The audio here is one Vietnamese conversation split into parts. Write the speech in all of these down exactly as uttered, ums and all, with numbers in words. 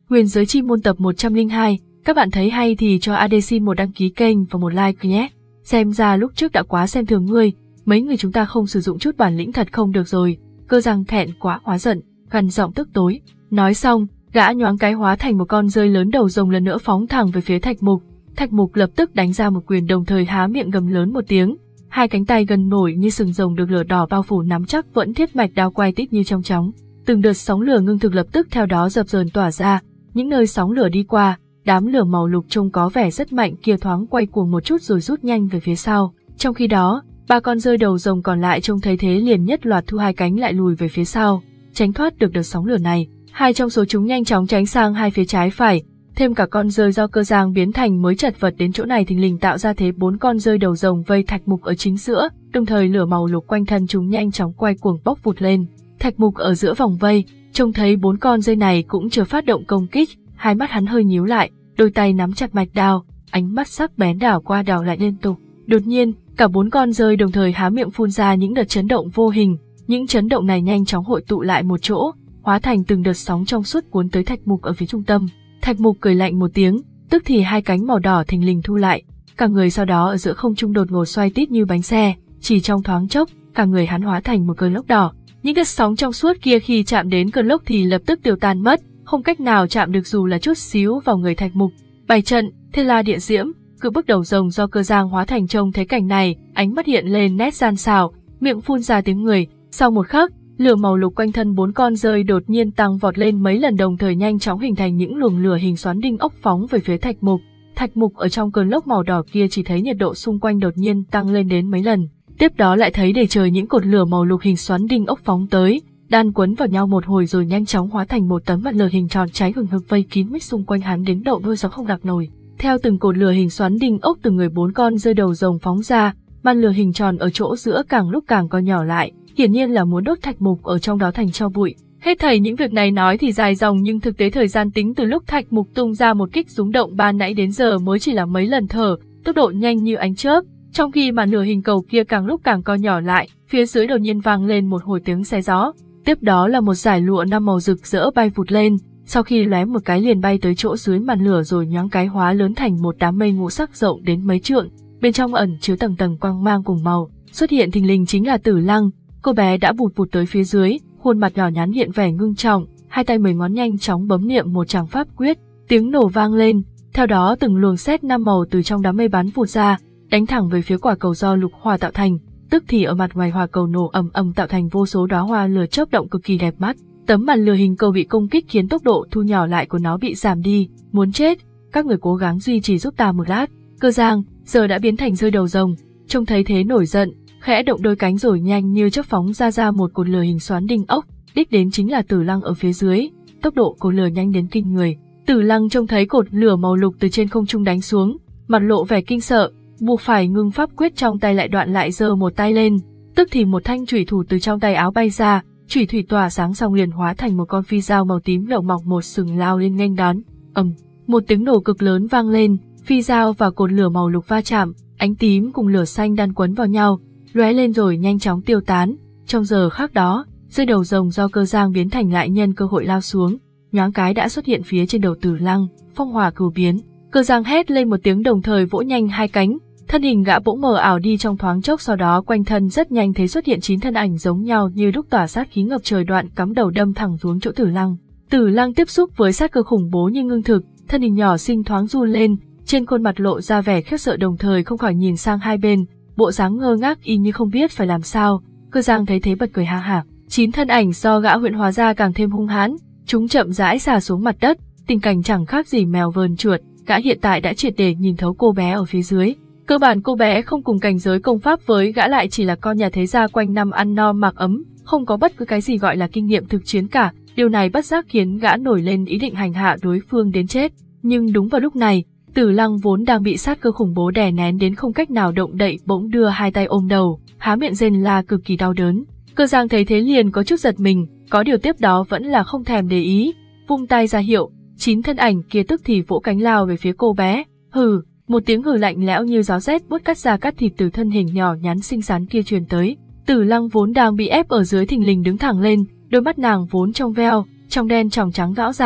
Huyền Giới Chi Môn tập một trăm lẻ hai, các bạn thấy hay thì cho a đê xin một đăng ký kênh và một like nhé. Xem ra lúc trước đã quá xem thường ngươi, mấy người chúng ta không sử dụng chút bản lĩnh thật không được rồi. Cơ Giang thẹn quá hóa giận, gằn giọng tức tối. Nói xong, gã nhoáng cái hóa thành một con rơi lớn đầu rồng lần nữa phóng thẳng về phía Thạch Mục. Thạch Mục lập tức đánh ra một quyền đồng thời há miệng gầm lớn một tiếng. Hai cánh tay gần nổi như sừng rồng được lửa đỏ bao phủ nắm chắc vẫn thiết mạch đao quay tít như trong chóng. Từng đợt sóng lửa ngưng thực lập tức theo đó dập dờn tỏa ra, những nơi sóng lửa đi qua, đám lửa màu lục trông có vẻ rất mạnh kia thoáng quay cuồng một chút rồi rút nhanh về phía sau. Trong khi đó, ba con rơi đầu rồng còn lại trông thấy thế liền nhất loạt thu hai cánh lại lùi về phía sau, tránh thoát được đợt sóng lửa này. Hai trong số chúng nhanh chóng tránh sang hai phía trái phải, thêm cả con rơi do Cơ Giang biến thành mới chật vật đến chỗ này thình lình tạo ra thế bốn con rơi đầu rồng vây Thạch Mục ở chính giữa, đồng thời lửa màu lục quanh thân chúng nhanh chóng quay cuồng bốc vụt lên. Thạch Mục ở giữa vòng vây, trông thấy bốn con rơi này cũng chưa phát động công kích, hai mắt hắn hơi nhíu lại, đôi tay nắm chặt mạch đao, ánh mắt sắc bén đảo qua đảo lại liên tục. Đột nhiên, cả bốn con rơi đồng thời há miệng phun ra những đợt chấn động vô hình, những chấn động này nhanh chóng hội tụ lại một chỗ, hóa thành từng đợt sóng trong suốt cuốn tới Thạch Mục ở phía trung tâm. Thạch Mục cười lạnh một tiếng, tức thì hai cánh màu đỏ thình lình thu lại, cả người sau đó ở giữa không trung đột ngột xoay tít như bánh xe, chỉ trong thoáng chốc, cả người hắn hóa thành một cơn lốc đỏ. Những đợt sóng trong suốt kia khi chạm đến cơn lốc thì lập tức tiêu tan mất, không cách nào chạm được dù là chút xíu vào người Thạch Mục. Bảy trận, Thiên La Địa Diễm, cự bức đầu rồng do Cơ Giang hóa thành trông thấy cảnh này, ánh mắt hiện lên nét gian xảo, miệng phun ra tiếng người. Sau một khắc, lửa màu lục quanh thân bốn con rơi đột nhiên tăng vọt lên mấy lần đồng thời nhanh chóng hình thành những luồng lửa hình xoắn đinh ốc phóng về phía Thạch Mục. Thạch Mục ở trong cơn lốc màu đỏ kia chỉ thấy nhiệt độ xung quanh đột nhiên tăng lên đến mấy lần, tiếp đó lại thấy đầy trời những cột lửa màu lục hình xoắn đinh ốc phóng tới, đan quấn vào nhau một hồi rồi nhanh chóng hóa thành một tấm mặt lửa hình tròn cháy hừng hực vây kín mít xung quanh hắn đến độ đôi gió không đạc nổi. Theo từng cột lửa hình xoắn đinh ốc từ người bốn con rơi đầu rồng phóng ra, màn lửa hình tròn ở chỗ giữa càng lúc càng co nhỏ lại, hiển nhiên là muốn đốt Thạch Mục ở trong đó thành tro bụi. Hết thảy những việc này nói thì dài dòng nhưng thực tế thời gian tính từ lúc Thạch Mục tung ra một kích rúng động ban nãy đến giờ mới chỉ là mấy lần thở, tốc độ nhanh như ánh chớp. Trong khi màn lửa hình cầu kia càng lúc càng co nhỏ lại, phía dưới đột nhiên vang lên một hồi tiếng xé gió. Tiếp đó là một dải lụa năm màu rực rỡ bay vụt lên, sau khi lóe một cái liền bay tới chỗ dưới màn lửa rồi nhoáng cái hóa lớn thành một đám mây ngũ sắc rộng đến mấy trượng, bên trong ẩn chứa tầng tầng quang mang cùng màu. Xuất hiện thình lình chính là Tử Lăng, cô bé đã vụt vụt tới phía dưới, khuôn mặt nhỏ nhắn hiện vẻ ngưng trọng, hai tay mười ngón nhanh chóng bấm niệm một tràng pháp quyết, tiếng nổ vang lên, theo đó từng luồng sét năm màu từ trong đám mây bắn vụt ra, đánh thẳng về phía quả cầu do lục hỏa tạo thành. Tức thì ở mặt ngoài hỏa cầu nổ ầm ầm tạo thành vô số đóa hoa lửa chớp động cực kỳ đẹp mắt. Tấm màn lửa hình cầu bị công kích khiến tốc độ thu nhỏ lại của nó bị giảm đi. Muốn chết, các người cố gắng duy trì giúp ta một lát. Cơ Giang giờ đã biến thành rơi đầu rồng, trông thấy thế nổi giận, khẽ động đôi cánh rồi nhanh như chớp phóng ra ra một cột lửa hình xoắn đinh ốc, đích đến chính là Tử Lăng ở phía dưới. Tốc độ cột lửa nhanh đến kinh người. Tử Lăng trông thấy cột lửa màu lục từ trên không trung đánh xuống, mặt lộ vẻ kinh sợ, buộc phải ngưng pháp quyết trong tay lại đoạn lại giơ một tay lên, tức thì một thanh chủy thủ từ trong tay áo bay ra, chủy thủy tỏa sáng xong liền hóa thành một con phi dao màu tím lộng mọc một sừng lao lên nghênh đón. Ầm, một tiếng nổ cực lớn vang lên, phi dao và cột lửa màu lục va chạm, ánh tím cùng lửa xanh đan quấn vào nhau, lóe lên rồi nhanh chóng tiêu tán. Trong giờ khắc đó, rơi đầu rồng do Cơ Giang biến thành lại nhân cơ hội lao xuống, nhoáng cái đã xuất hiện phía trên đầu Tử Lăng, phong hỏa cửu biến. Cơ Giang hét lên một tiếng đồng thời vỗ nhanh hai cánh, thân hình gã bỗng mờ ảo đi trong thoáng chốc, sau đó quanh thân rất nhanh thấy xuất hiện chín thân ảnh giống nhau như đúc tỏa sát khí ngập trời đoạn cắm đầu đâm thẳng xuống chỗ Tử Lăng. Tử Lăng tiếp xúc với sát cơ khủng bố như ngưng thực, thân hình nhỏ xinh thoáng run lên, trên khuôn mặt lộ ra vẻ khiếp sợ đồng thời không khỏi nhìn sang hai bên, bộ dáng ngơ ngác y như không biết phải làm sao. Cơ Giang thấy thế bật cười ha hả. Chín thân ảnh do gã huyện hóa ra càng thêm hung hãn, chúng chậm rãi xà xuống mặt đất, tình cảnh chẳng khác gì mèo vờn chuột. Gã hiện tại đã triệt để nhìn thấu cô bé ở phía dưới. Cơ bản cô bé không cùng cảnh giới công pháp với gã, lại chỉ là con nhà thế gia quanh năm ăn no mặc ấm, không có bất cứ cái gì gọi là kinh nghiệm thực chiến cả. Điều này bất giác khiến gã nổi lên ý định hành hạ đối phương đến chết. Nhưng đúng vào lúc này, Tử Lăng vốn đang bị sát cơ khủng bố đè nén đến không cách nào động đậy bỗng đưa hai tay ôm đầu, há miệng rên la cực kỳ đau đớn. Cơ Giang thấy thế liền có chút giật mình, có điều tiếp đó vẫn là không thèm để ý, vung tay ra hiệu, chín thân ảnh kia tức thì vỗ cánh lao về phía cô bé. Hừ, một tiếng hừ lạnh lẽo như gió rét buốt cắt da cắt thịt từ thân hình nhỏ nhắn xinh xắn kia truyền tới. Tử Lăng vốn đang bị ép ở dưới thình lình đứng thẳng lên, đôi mắt nàng vốn trong veo, trong đen tròng trắng rõ ràng,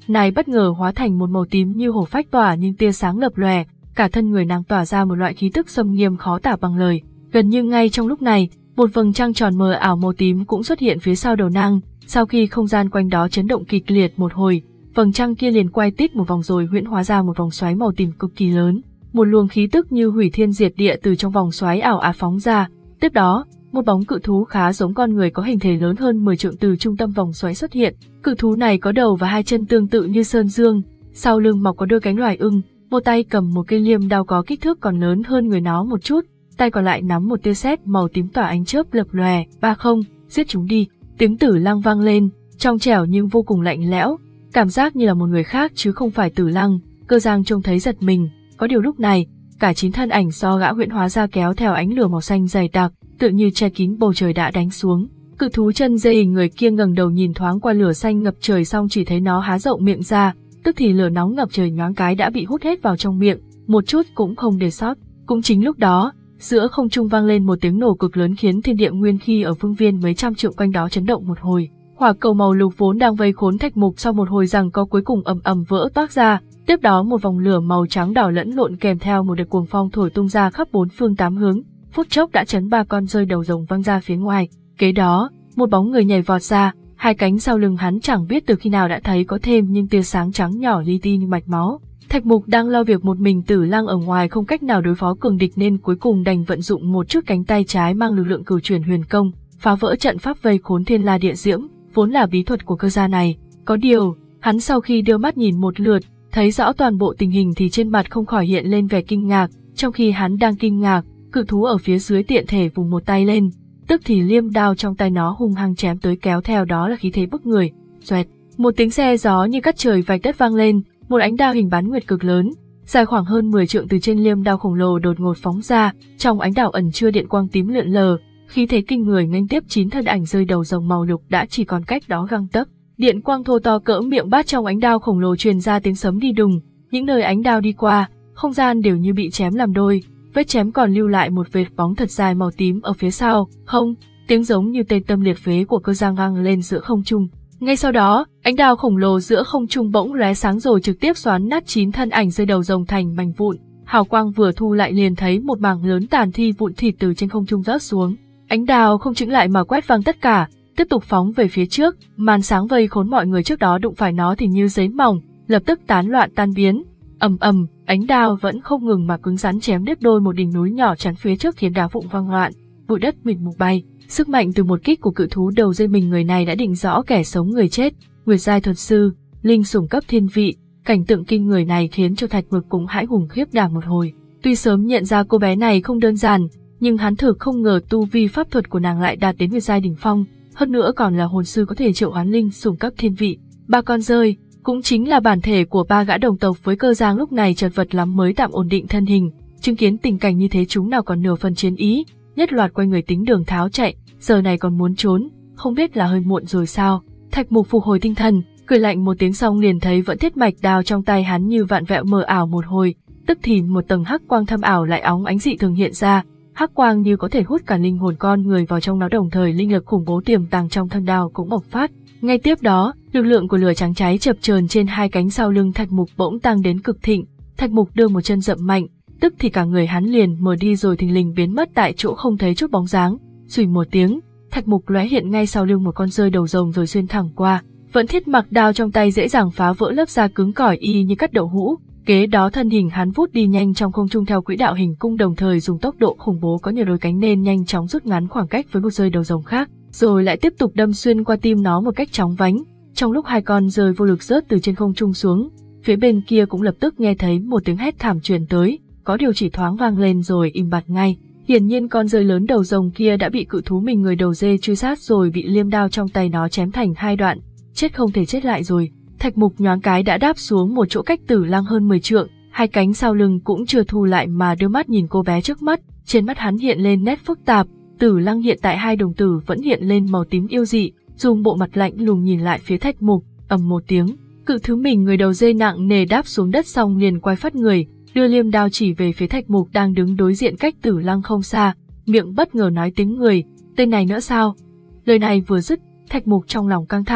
này bất ngờ hóa thành một màu tím như hổ phách tỏa nhưng tia sáng lập lòe, cả thân người nàng tỏa ra một loại khí tức xâm nghiêm khó tả bằng lời. Gần như ngay trong lúc này, một vầng trăng tròn mờ ảo màu tím cũng xuất hiện phía sau đầu nàng. Sau khi không gian quanh đó chấn động kịch liệt một hồi, vầng trăng kia liền quay tít một vòng rồi huyễn hóa ra một vòng xoáy màu tím cực kỳ lớn. Một luồng khí tức như hủy thiên diệt địa từ trong vòng xoáy ảo ạt phóng ra. Tiếp đó, một bóng cự thú khá giống con người có hình thể lớn hơn mười trượng từ trung tâm vòng xoáy xuất hiện. Cự thú này có đầu và hai chân tương tự như sơn dương, sau lưng mọc có đôi cánh loài ưng, một tay cầm một cây liêm đao có kích thước còn lớn hơn người nó một chút, tay còn lại nắm một tia sét màu tím tỏa ánh chớp lập lòe. Ba không, giết chúng đi. Tiếng Tử Lăng vang lên, trong trẻo nhưng vô cùng lạnh lẽo, cảm giác như là một người khác chứ không phải Tử Lăng. Cơ Giang trông thấy giật mình, có điều lúc này, cả chín thân ảnh do gã huyễn hóa ra kéo theo ánh lửa màu xanh dày đặc, tựa như che kín bầu trời đã đánh xuống. Cự thú chân dây hình người kia ngẩng đầu nhìn thoáng qua lửa xanh ngập trời xong chỉ thấy nó há rộng miệng ra, tức thì lửa nóng ngập trời nhoáng cái đã bị hút hết vào trong miệng, một chút cũng không để sót. Cũng chính lúc đó, giữa không trung vang lên một tiếng nổ cực lớn khiến thiên địa nguyên khí ở phương viên mấy trăm trượng quanh đó chấn động một hồi. Hỏa cầu màu lục vốn đang vây khốn Thạch Mục sau một hồi giằng co cuối cùng ầm ầm vỡ toác ra, tiếp đó một vòng lửa màu trắng đỏ lẫn lộn kèm theo một đợt cuồng phong thổi tung ra khắp bốn phương tám hướng, phút chốc đã chấn ba con rơi đầu rồng văng ra phía ngoài. Kế đó, một bóng người nhảy vọt ra, hai cánh sau lưng hắn chẳng biết từ khi nào đã thấy có thêm những tia sáng trắng nhỏ li ti như mạch máu. Thạch Mục đang lo việc một mình Tử Lăng ở ngoài không cách nào đối phó cường địch nên cuối cùng đành vận dụng một chút cánh tay trái mang lực lượng cửu chuyển huyền công, phá vỡ trận pháp vây khốn Thiên La Địa Diễm, vốn là bí thuật của cơ gia này. Có điều, hắn sau khi đưa mắt nhìn một lượt, thấy rõ toàn bộ tình hình thì trên mặt không khỏi hiện lên vẻ kinh ngạc. Trong khi hắn đang kinh ngạc, cự thú ở phía dưới tiện thể vùng một tay lên, tức thì liêm đao trong tay nó hung hăng chém tới, kéo theo đó là khí thế bức người. Xoẹt, một tiếng xe gió như cắt trời vạch đất vang lên, một ánh đao hình bán nguyệt cực lớn, dài khoảng hơn mười trượng từ trên liêm đao khổng lồ đột ngột phóng ra, trong ánh đao ẩn chứa điện quang tím lượn lờ, khí thế kinh người nghênh tiếp chín thân ảnh rơi đầu rồng màu lục đã chỉ còn cách đó găng tấc. Điện quang thô to cỡ miệng bát trong ánh đao khổng lồ truyền ra tiếng sấm đi đùng, những nơi ánh đao đi qua, không gian đều như bị chém làm đôi, vết chém còn lưu lại một vệt bóng thật dài màu tím ở phía sau. Không, tiếng giống như tên tâm liệt phế của Cơ Giang vang lên giữa không trung. Ngay sau đó, ánh đao khổng lồ giữa không trung bỗng lóe sáng rồi trực tiếp xoắn nát chín thân ảnh rơi đầu rồng thành mảnh vụn. Hào quang vừa thu lại liền thấy một mảng lớn tàn thi vụn thịt từ trên không trung rớt xuống. Ánh đao không chững lại mà quét văng tất cả, tiếp tục phóng về phía trước. Màn sáng vây khốn mọi người trước đó đụng phải nó thì như giấy mỏng, lập tức tán loạn tan biến. Ầm ầm, ánh đao vẫn không ngừng mà cứng rắn chém đứt đôi một đỉnh núi nhỏ chắn phía trước khiến đá vụn văng loạn, bụi đất mịt mù bay. Sức mạnh từ một kích của cự thú đầu dây mình người này đã định rõ kẻ sống người chết. Nguyệt giai thuật sư, linh sủng cấp thiên vị, cảnh tượng kinh người này khiến cho Thạch Mục cũng hãi hùng khiếp đảm một hồi. Tuy sớm nhận ra cô bé này không đơn giản, nhưng hắn thực không ngờ tu vi pháp thuật của nàng lại đạt đến Nguyệt giai đỉnh phong, hơn nữa còn là hồn sư có thể triệu hoán linh sủng cấp thiên vị. Ba con rơi, cũng chính là bản thể của ba gã đồng tộc với Cơ Giang lúc này chật vật lắm mới tạm ổn định thân hình, chứng kiến tình cảnh như thế chúng nào còn nửa phần chiến ý, nhất loạt quay người tính đường tháo chạy, giờ này còn muốn trốn, không biết là hơi muộn rồi sao. Thạch Mục phục hồi tinh thần, cười lạnh một tiếng xong liền thấy vẫn thiết mạch đao trong tay hắn như vạn vẹo mờ ảo một hồi, tức thì một tầng hắc quang thâm ảo lại óng ánh dị thường hiện ra, hắc quang như có thể hút cả linh hồn con người vào trong nó, đồng thời linh lực khủng bố tiềm tàng trong thân đao cũng bộc phát. Ngay tiếp đó, lực lượng của lửa trắng cháy chập chờn trên hai cánh sau lưng Thạch Mục bỗng tăng đến cực thịnh. Thạch Mục đưa một chân dậm mạnh, tức thì cả người hắn liền mờ đi rồi thình lình biến mất tại chỗ không thấy chút bóng dáng. Xùi một tiếng, Thạch Mục lóe hiện ngay sau lưng một con rơi đầu rồng rồi xuyên thẳng qua. Vẫn thiết mặc đao trong tay dễ dàng phá vỡ lớp da cứng cỏi y như cắt đậu hũ. Kế đó thân hình hắn vút đi nhanh trong không trung theo quỹ đạo hình cung, đồng thời dùng tốc độ khủng bố có nhiều đôi cánh nên nhanh chóng rút ngắn khoảng cách với một rơi đầu rồng khác, rồi lại tiếp tục đâm xuyên qua tim nó một cách chóng vánh. Trong lúc hai con rơi vô lực rớt từ trên không trung xuống, phía bên kia cũng lập tức nghe thấy một tiếng hét thảm truyền tới, có điều chỉ thoáng vang lên rồi im bặt ngay. Hiển nhiên con rơi lớn đầu rồng kia đã bị cự thú mình người đầu dê truy sát rồi bị liêm đao trong tay nó chém thành hai đoạn, chết không thể chết lại rồi. Thạch Mục nhoáng cái đã đáp xuống một chỗ cách Tử Lăng hơn mười trượng, hai cánh sau lưng cũng chưa thu lại mà đưa mắt nhìn cô bé trước mắt, trên mắt hắn hiện lên nét phức tạp. Tử Lăng hiện tại hai đồng tử vẫn hiện lên màu tím yêu dị, dùng bộ mặt lạnh lùng nhìn lại phía Thạch Mục. Ầm một tiếng, cự thú mình người đầu dê nặng nề đáp xuống đất xong liền quay phát người, đưa liêm đao chỉ về phía Thạch Mục đang đứng đối diện cách Tử Lăng không xa, miệng bất ngờ nói tiếng người, tên này nữa sao? Lời này vừa dứt, Thạch Mục trong lòng căng thẳng,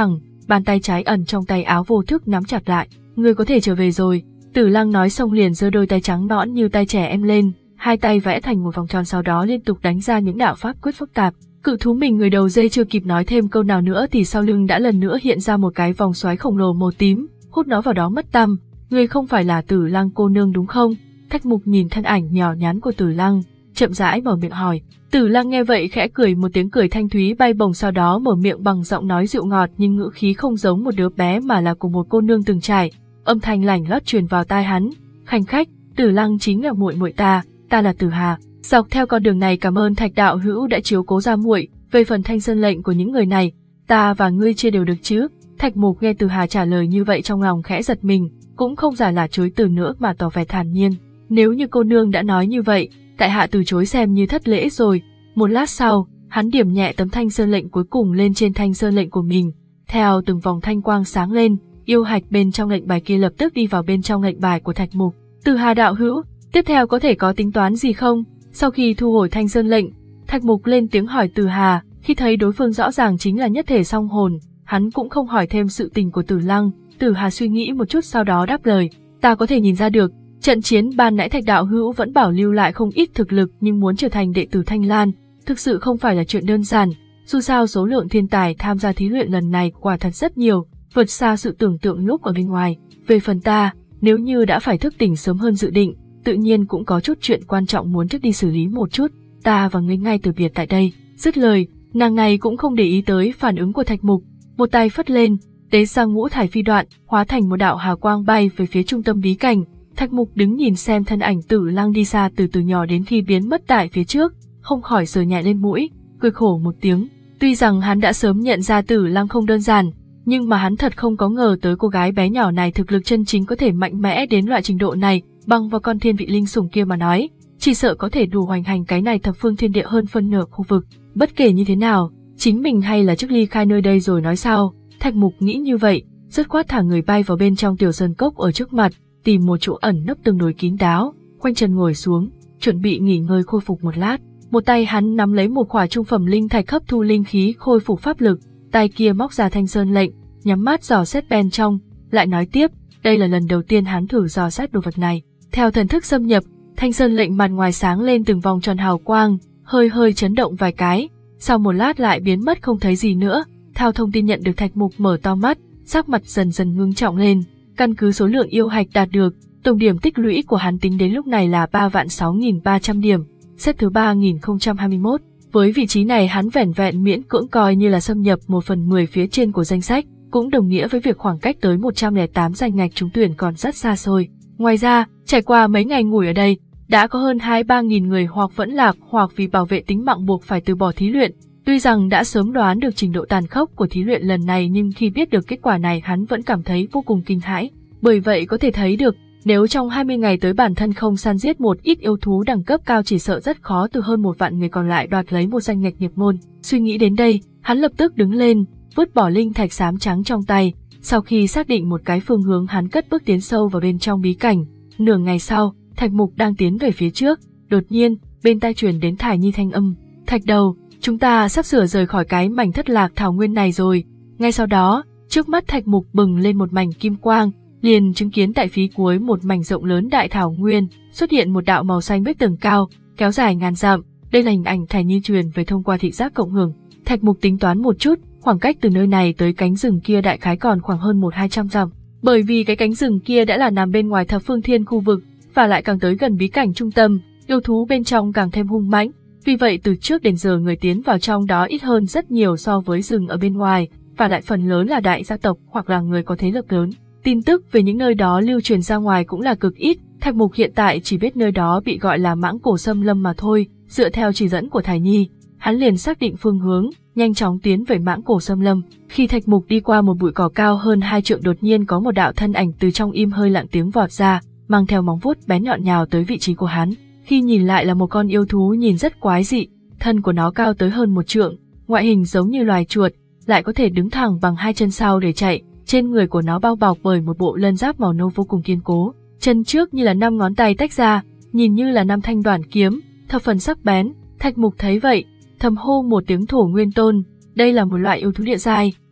bàn tay trái ẩn trong tay áo vô thức nắm chặt lại. Ngươi có thể trở về rồi. Tử Lăng nói xong liền giơ đôi tay trắng nõn như tay trẻ em lên, hai tay vẽ thành một vòng tròn sau đó liên tục đánh ra những đạo pháp quyết phức tạp. Cự thú mình người đầu dây chưa kịp nói thêm câu nào nữa thì sau lưng đã lần nữa hiện ra một cái vòng xoáy khổng lồ màu tím, hút nó vào đó mất tăm. Ngươi không phải là Tử Lăng cô nương đúng không? Thạch Mục nhìn thân ảnh nhỏ nhắn của Tử Lăng, chậm rãi mở miệng hỏi. Tử Lăng nghe vậy khẽ cười một tiếng cười thanh thúy bay bổng, sau đó mở miệng bằng giọng nói dịu ngọt nhưng ngữ khí không giống một đứa bé mà là của một cô nương từng trải. Âm thanh lành lót truyền vào tai hắn. Khanh khách, Tử Lăng chính là muội muội ta, ta là Tử Hà. Dọc theo con đường này cảm ơn Thạch đạo hữu đã chiếu cố ra muội. Về phần Thanh Sơn lệnh của những người này, ta và ngươi chia đều được chứ? Thạch Mục nghe Tử Hà trả lời như vậy trong lòng khẽ giật mình, cũng không giả là chối từ nữa mà tỏ vẻ thản nhiên. Nếu như cô nương đã nói như vậy, tại hạ từ chối xem như thất lễ rồi. Một lát sau, hắn điểm nhẹ tấm Thanh Sơn lệnh cuối cùng lên trên Thanh Sơn lệnh của mình. Theo từng vòng thanh quang sáng lên, yêu hạch bên trong lệnh bài kia lập tức đi vào bên trong lệnh bài của Thạch Mục. Tử Hà đạo hữu, tiếp theo có thể có tính toán gì không? Sau khi thu hồi Thanh Sơn lệnh, Thạch Mục lên tiếng hỏi Tử Hà, khi thấy đối phương rõ ràng chính là nhất thể song hồn, hắn cũng không hỏi thêm sự tình của Tử Lăng. Tử Hà suy nghĩ một chút sau đó đáp lời, ta có thể nhìn ra được, trận chiến ban nãy Thạch đạo hữu vẫn bảo lưu lại không ít thực lực nhưng muốn trở thành đệ tử Thanh Lan, thực sự không phải là chuyện đơn giản, dù sao số lượng thiên tài tham gia thí luyện lần này quả thật rất nhiều, vượt xa sự tưởng tượng lúc ở bên ngoài. Về phần ta, nếu như đã phải thức tỉnh sớm hơn dự định, tự nhiên cũng có chút chuyện quan trọng muốn trước đi xử lý một chút, ta và ngươi ngay từ biệt tại đây. Dứt lời, nàng này cũng không để ý tới phản ứng của Thạch Mục, một tay phất lên, tế ra ngũ thải phi đoạn, hóa thành một đạo hào quang bay về phía trung tâm bí cảnh. Thạch Mục đứng nhìn xem thân ảnh Tử Lăng đi xa từ từ nhỏ đến khi biến mất tại phía trước, không khỏi sờ nhẹ lên mũi, cười khổ một tiếng. Tuy rằng hắn đã sớm nhận ra Tử Lăng không đơn giản, nhưng mà hắn thật không có ngờ tới cô gái bé nhỏ này thực lực chân chính có thể mạnh mẽ đến loại trình độ này. Bằng vào con thiên vị linh sủng kia mà nói, chỉ sợ có thể đủ hoành hành cái này thập phương thiên địa hơn phân nửa khu vực. Bất kể như thế nào, chính mình hay là trước ly khai nơi đây rồi nói sau. Thạch Mục nghĩ như vậy, dứt khoát thả người bay vào bên trong tiểu sơn cốc ở trước mặt, tìm một chỗ ẩn nấp tương đối kín đáo, khoanh chân ngồi xuống, chuẩn bị nghỉ ngơi khôi phục một lát. Một tay hắn nắm lấy một khỏa trung phẩm linh thạch hấp thu linh khí khôi phục pháp lực, tay kia móc ra Thanh Sơn lệnh, nhắm mắt dò xét bên trong, lại nói tiếp, đây là lần đầu tiên hắn thử dò xét đồ vật này. Theo thần thức xâm nhập, Thanh Sơn lệnh mặt ngoài sáng lên từng vòng tròn hào quang, hơi hơi chấn động vài cái, sau một lát lại biến mất không thấy gì nữa. Theo thông tin nhận được, Thạch Mục mở to mắt, sắc mặt dần dần ngưng trọng lên. Căn cứ số lượng yêu hạch đạt được, tổng điểm tích lũy của hắn tính đến lúc này là ba vạn sáu nghìn ba trăm điểm, xếp thứ ba nghìn không trăm hai mươi mốt. Với vị trí này hắn vẻn vẹn miễn cưỡng coi như là xâm nhập một phần mười phía trên của danh sách, cũng đồng nghĩa với việc khoảng cách tới một trăm lẻ tám danh ngạch trúng tuyển còn rất xa xôi. Ngoài ra, trải qua mấy ngày ngủi ở đây, đã có hơn hai mươi ba nghìn người hoặc vẫn lạc hoặc vì bảo vệ tính mạng buộc phải từ bỏ thí luyện. Tuy rằng đã sớm đoán được trình độ tàn khốc của thí luyện lần này nhưng khi biết được kết quả này hắn vẫn cảm thấy vô cùng kinh hãi. Bởi vậy có thể thấy được, nếu trong hai mươi ngày tới bản thân không săn giết một ít yêu thú đẳng cấp cao chỉ sợ rất khó từ hơn một vạn người còn lại đoạt lấy một danh ngạch nhập môn. Suy nghĩ đến đây, hắn lập tức đứng lên, vứt bỏ linh thạch xám trắng trong tay. Sau khi xác định một cái phương hướng hắn cất bước tiến sâu vào bên trong bí cảnh. Nửa ngày sau, Thạch Mục đang tiến về phía trước, đột nhiên, bên tai truyền đến Thải Nhi thanh âm, Thạch đầu, chúng ta sắp sửa rời khỏi cái mảnh thất lạc thảo nguyên này rồi. Ngay sau đó, trước mắt Thạch Mục bừng lên một mảnh kim quang, liền chứng kiến tại phía cuối một mảnh rộng lớn đại thảo nguyên, xuất hiện một đạo màu xanh bích tầng cao, kéo dài ngàn dặm. Đây là hình ảnh Thải Nhi truyền về thông qua thị giác cộng hưởng. Thạch Mục tính toán một chút, khoảng cách từ nơi này tới cánh rừng kia đại khái còn khoảng hơn một hai trăm dặm. Bởi vì cái cánh rừng kia đã là nằm bên ngoài thập phương thiên khu vực, và lại càng tới gần bí cảnh trung tâm, yêu thú bên trong càng thêm hung mãnh. Vì vậy từ trước đến giờ người tiến vào trong đó ít hơn rất nhiều so với rừng ở bên ngoài, và lại phần lớn là đại gia tộc hoặc là người có thế lực lớn. Tin tức về những nơi đó lưu truyền ra ngoài cũng là cực ít. Thạch Mục hiện tại chỉ biết nơi đó bị gọi là Mãng Cổ Xâm Lâm mà thôi. Dựa theo chỉ dẫn của Thải Nhi, hắn liền xác định phương hướng, nhanh chóng tiến về Mãng Cổ Xâm Lâm. Khi Thạch Mục đi qua một bụi cỏ cao hơn hai trượng, đột nhiên có một đạo thân ảnh từ trong im hơi lặng tiếng vọt ra, mang theo móng vuốt bén nhọn nhào tới vị trí của hắn. Khi nhìn lại là một con yêu thú nhìn rất quái dị, thân của nó cao tới hơn một trượng, ngoại hình giống như loài chuột, lại có thể đứng thẳng bằng hai chân sau để chạy. Trên người của nó bao bọc bởi một bộ lân giáp màu nâu vô cùng kiên cố, chân trước như là năm ngón tay tách ra, nhìn như là năm thanh đoản kiếm, thập phần sắc bén. Thạch Mục thấy vậy, thầm hô một tiếng Thổ Nguyên Tôn. Đây là một loại yêu thú địa giai,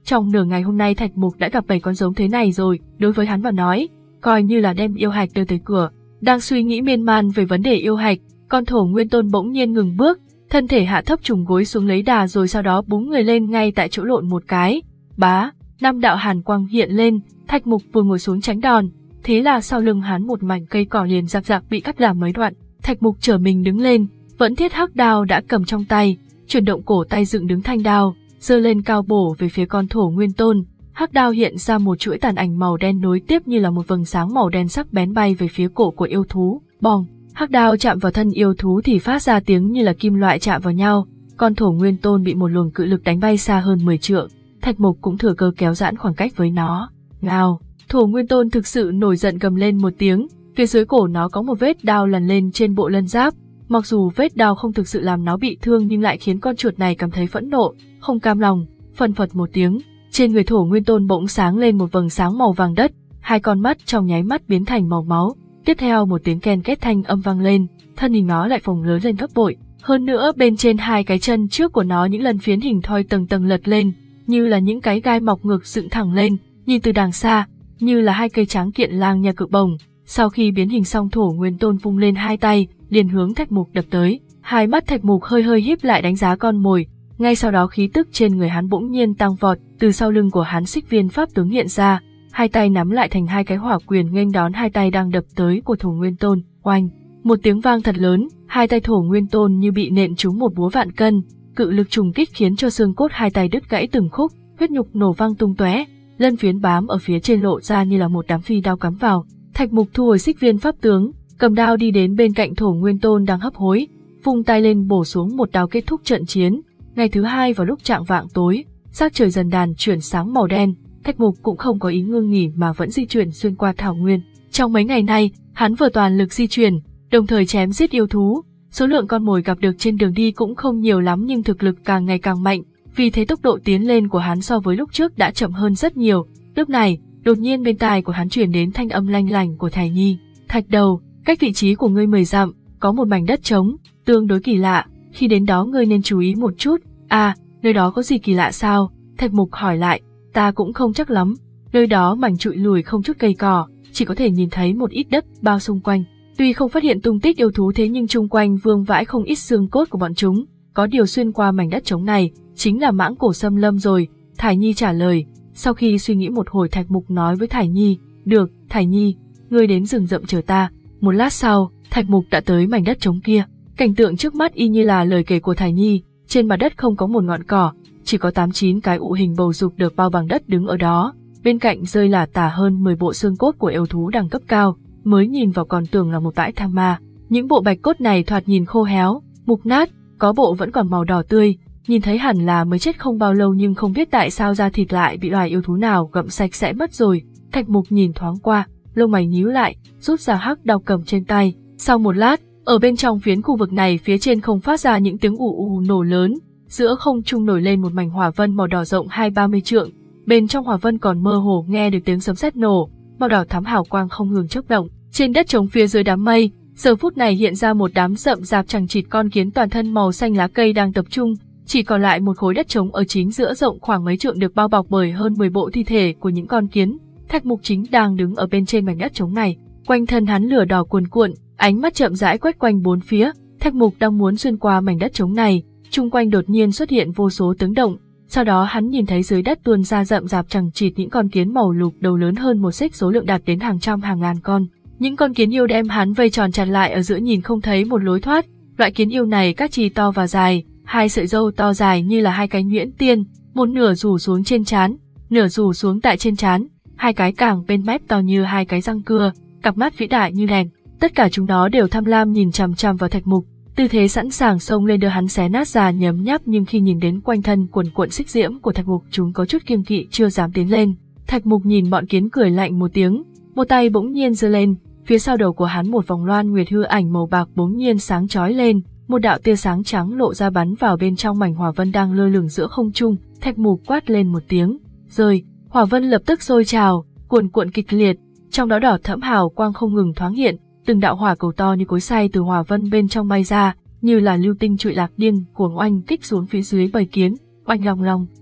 Trong nửa ngày hôm nay Thạch Mục đã gặp bảy con giống thế này rồi, đối với hắn mà nói, coi như là đem yêu hạch đưa tới cửa. Đang suy nghĩ miên man về vấn đề yêu hạch, con thổ nguyên tôn bỗng nhiên ngừng bước, thân thể hạ thấp trùng gối xuống lấy đà rồi sau đó búng người lên ngay tại chỗ lộn một cái. Bá, năm đạo hàn quang hiện lên, Thạch Mục vừa ngồi xuống tránh đòn, thế là sau lưng hắn một mảnh cây cỏ liền rạc rạc bị cắt làm mấy đoạn. Thạch Mục trở mình đứng lên, vẫn thiết hắc đao đã cầm trong tay, chuyển động cổ tay dựng đứng thanh đao, giơ lên cao bổ về phía con thổ nguyên tôn. Hắc đao hiện ra một chuỗi tàn ảnh màu đen nối tiếp như là một vầng sáng màu đen sắc bén bay về phía cổ của yêu thú. Bong, hắc đao chạm vào thân yêu thú thì phát ra tiếng như là kim loại chạm vào nhau. Con thổ nguyên tôn bị một luồng cự lực đánh bay xa hơn mười trượng. Thạch Mục cũng thừa cơ kéo giãn khoảng cách với nó. Ngao, thổ nguyên tôn thực sự nổi giận gầm lên một tiếng. Phía dưới cổ nó có một vết đao lằn lên trên bộ lân giáp. Mặc dù vết đao không thực sự làm nó bị thương nhưng lại khiến con chuột này cảm thấy phẫn nộ, không cam lòng. Phần phật một tiếng, trên người thổ nguyên tôn bỗng sáng lên một vầng sáng màu vàng đất, hai con mắt trong nháy mắt biến thành màu máu. Tiếp theo một tiếng ken két thanh âm vang lên, thân hình nó lại phồng lớn lên gấp bội. Hơn nữa bên trên hai cái chân trước của nó những lần phiến hình thoi tầng tầng lật lên, như là những cái gai mọc ngược dựng thẳng lên, nhìn từ đàng xa, như là hai cây tráng kiện lang nha cự bồng. Sau khi biến hình xong thổ nguyên tôn vung lên hai tay, liền hướng Thạch Mục đập tới. Hai mắt Thạch Mục hơi hơi híp lại đánh giá con mồi, ngay sau đó khí tức trên người hắn bỗng nhiên tăng vọt, từ sau lưng của hắn xích viên pháp tướng hiện ra, hai tay nắm lại thành hai cái hỏa quyền nghênh đón hai tay đang đập tới của thổ nguyên tôn. Oanh, một tiếng vang thật lớn, hai tay thổ nguyên tôn như bị nện trúng một búa vạn cân, cự lực trùng kích khiến cho xương cốt hai tay đứt gãy từng khúc, huyết nhục nổ vang tung tóe, lân phiến bám ở phía trên lộ ra như là một đám phi đao cắm vào. Thạch Mục thu hồi xích viên pháp tướng, cầm đao đi đến bên cạnh thổ nguyên tôn đang hấp hối, vung tay lên bổ xuống một đao kết thúc trận chiến. Ngày thứ hai vào lúc trạng vạng tối, sắc trời dần đàn chuyển sáng màu đen, Thạch Mục cũng không có ý ngưng nghỉ mà vẫn di chuyển xuyên qua thảo nguyên. Trong mấy ngày nay, hắn vừa toàn lực di chuyển, đồng thời chém giết yêu thú. Số lượng con mồi gặp được trên đường đi cũng không nhiều lắm nhưng thực lực càng ngày càng mạnh, vì thế tốc độ tiến lên của hắn so với lúc trước đã chậm hơn rất nhiều. Lúc này, đột nhiên bên tai của hắn truyền đến thanh âm lanh lảnh của Thải Nhi. Thạch Đầu, cách vị trí của ngươi mười dặm, có một mảnh đất trống, tương đối kỳ lạ, khi đến đó ngươi nên chú ý một chút. À, nơi đó có gì kỳ lạ sao? Thạch Mục hỏi lại. Ta cũng không chắc lắm, nơi đó mảnh trụi lùi không chút cây cỏ, chỉ có thể nhìn thấy một ít đất bao xung quanh. Tuy không phát hiện tung tích yêu thú thế nhưng chung quanh vương vãi không ít xương cốt của bọn chúng, có điều xuyên qua mảnh đất trống này, chính là mãng cổ xâm lâm rồi, Thải Nhi trả lời. Sau khi suy nghĩ một hồi Thạch Mục nói với Thải Nhi, được, Thải Nhi, ngươi đến rừng rậm chờ ta. Một lát sau, Thạch Mục đã tới mảnh đất trống kia, cảnh tượng trước mắt y như là lời kể của Thải Nhi, trên mặt đất không có một ngọn cỏ, chỉ có tám chín cái ụ hình bầu dục được bao bằng đất đứng ở đó, bên cạnh rơi lả tả hơn mười bộ xương cốt của yêu thú đẳng cấp cao, mới nhìn vào còn tưởng là một bãi tha ma. Những bộ bạch cốt này thoạt nhìn khô héo, mục nát, có bộ vẫn còn màu đỏ tươi, nhìn thấy hẳn là mới chết không bao lâu nhưng không biết tại sao da thịt lại bị loài yêu thú nào gặm sạch sẽ mất rồi. Thạch Mục nhìn thoáng qua, lông mày nhíu lại, rút ra hắc đao cầm trên tay. Sau một lát, ở bên trong phiến khu vực này phía trên không phát ra những tiếng ù ù nổ lớn, giữa không trung nổi lên một mảnh hỏa vân màu đỏ rộng hai ba mươi trượng, bên trong hỏa vân còn mơ hồ nghe được tiếng sấm sét nổ, màu đỏ thắm hào quang không ngừng chớp động. Trên đất trống phía dưới đám mây, giờ phút này hiện ra một đám rậm rạp chằng chịt con kiến toàn thân màu xanh lá cây đang tập trung, chỉ còn lại một khối đất trống ở chính giữa rộng khoảng mấy trượng được bao bọc bởi hơn mười bộ thi thể của những con kiến. Thạch Mục chính đang đứng ở bên trên mảnh đất trống này, quanh thân hắn lửa đỏ cuồn cuộn, ánh mắt chậm rãi quét quanh bốn phía. Thạch Mục đang muốn xuyên qua mảnh đất trống này, chung quanh đột nhiên xuất hiện vô số tiếng động, sau đó hắn nhìn thấy dưới đất tuôn ra rậm rạp chằng chịt những con kiến màu lục đầu lớn hơn một xích, số lượng đạt đến hàng trăm hàng ngàn con. Những con kiến yêu đem hắn vây tròn chặt lại ở giữa, nhìn không thấy một lối thoát. Loại kiến yêu này các chi to và dài, hai sợi râu to dài như là hai cái nhuyễn tiên, một nửa rủ xuống trên trán, nửa rủ xuống tại trên trán, hai cái càng bên mép to như hai cái răng cưa, cặp mắt vĩ đại như đèn. Tất cả chúng nó đều tham lam nhìn chằm chằm vào Thạch Mục, tư thế sẵn sàng xông lên đưa hắn xé nát ra nhấm nháp, nhưng khi nhìn đến quanh thân cuồn cuộn xích diễm của Thạch Mục, chúng có chút kiêng kỵ chưa dám tiến lên. Thạch Mục nhìn bọn kiến cười lạnh một tiếng, một tay bỗng nhiên giơ lên, phía sau đầu của hắn một vòng loan nguyệt hư ảnh màu bạc bỗng nhiên sáng chói lên, một đạo tia sáng trắng lộ ra bắn vào bên trong mảnh hỏa vân đang lơ lửng giữa không trung. Thạch Mục quát lên một tiếng, rơi, hỏa vân lập tức sôi trào, cuồn cuộn kịch liệt, trong đó đỏ thẫm hào quang không ngừng thoáng hiện, từng đạo hỏa cầu to như cối xay từ hỏa vân bên trong bay ra, như là lưu tinh trụi lạc điên cuồng oanh kích xuống phía dưới bầy kiến. Oanh long long,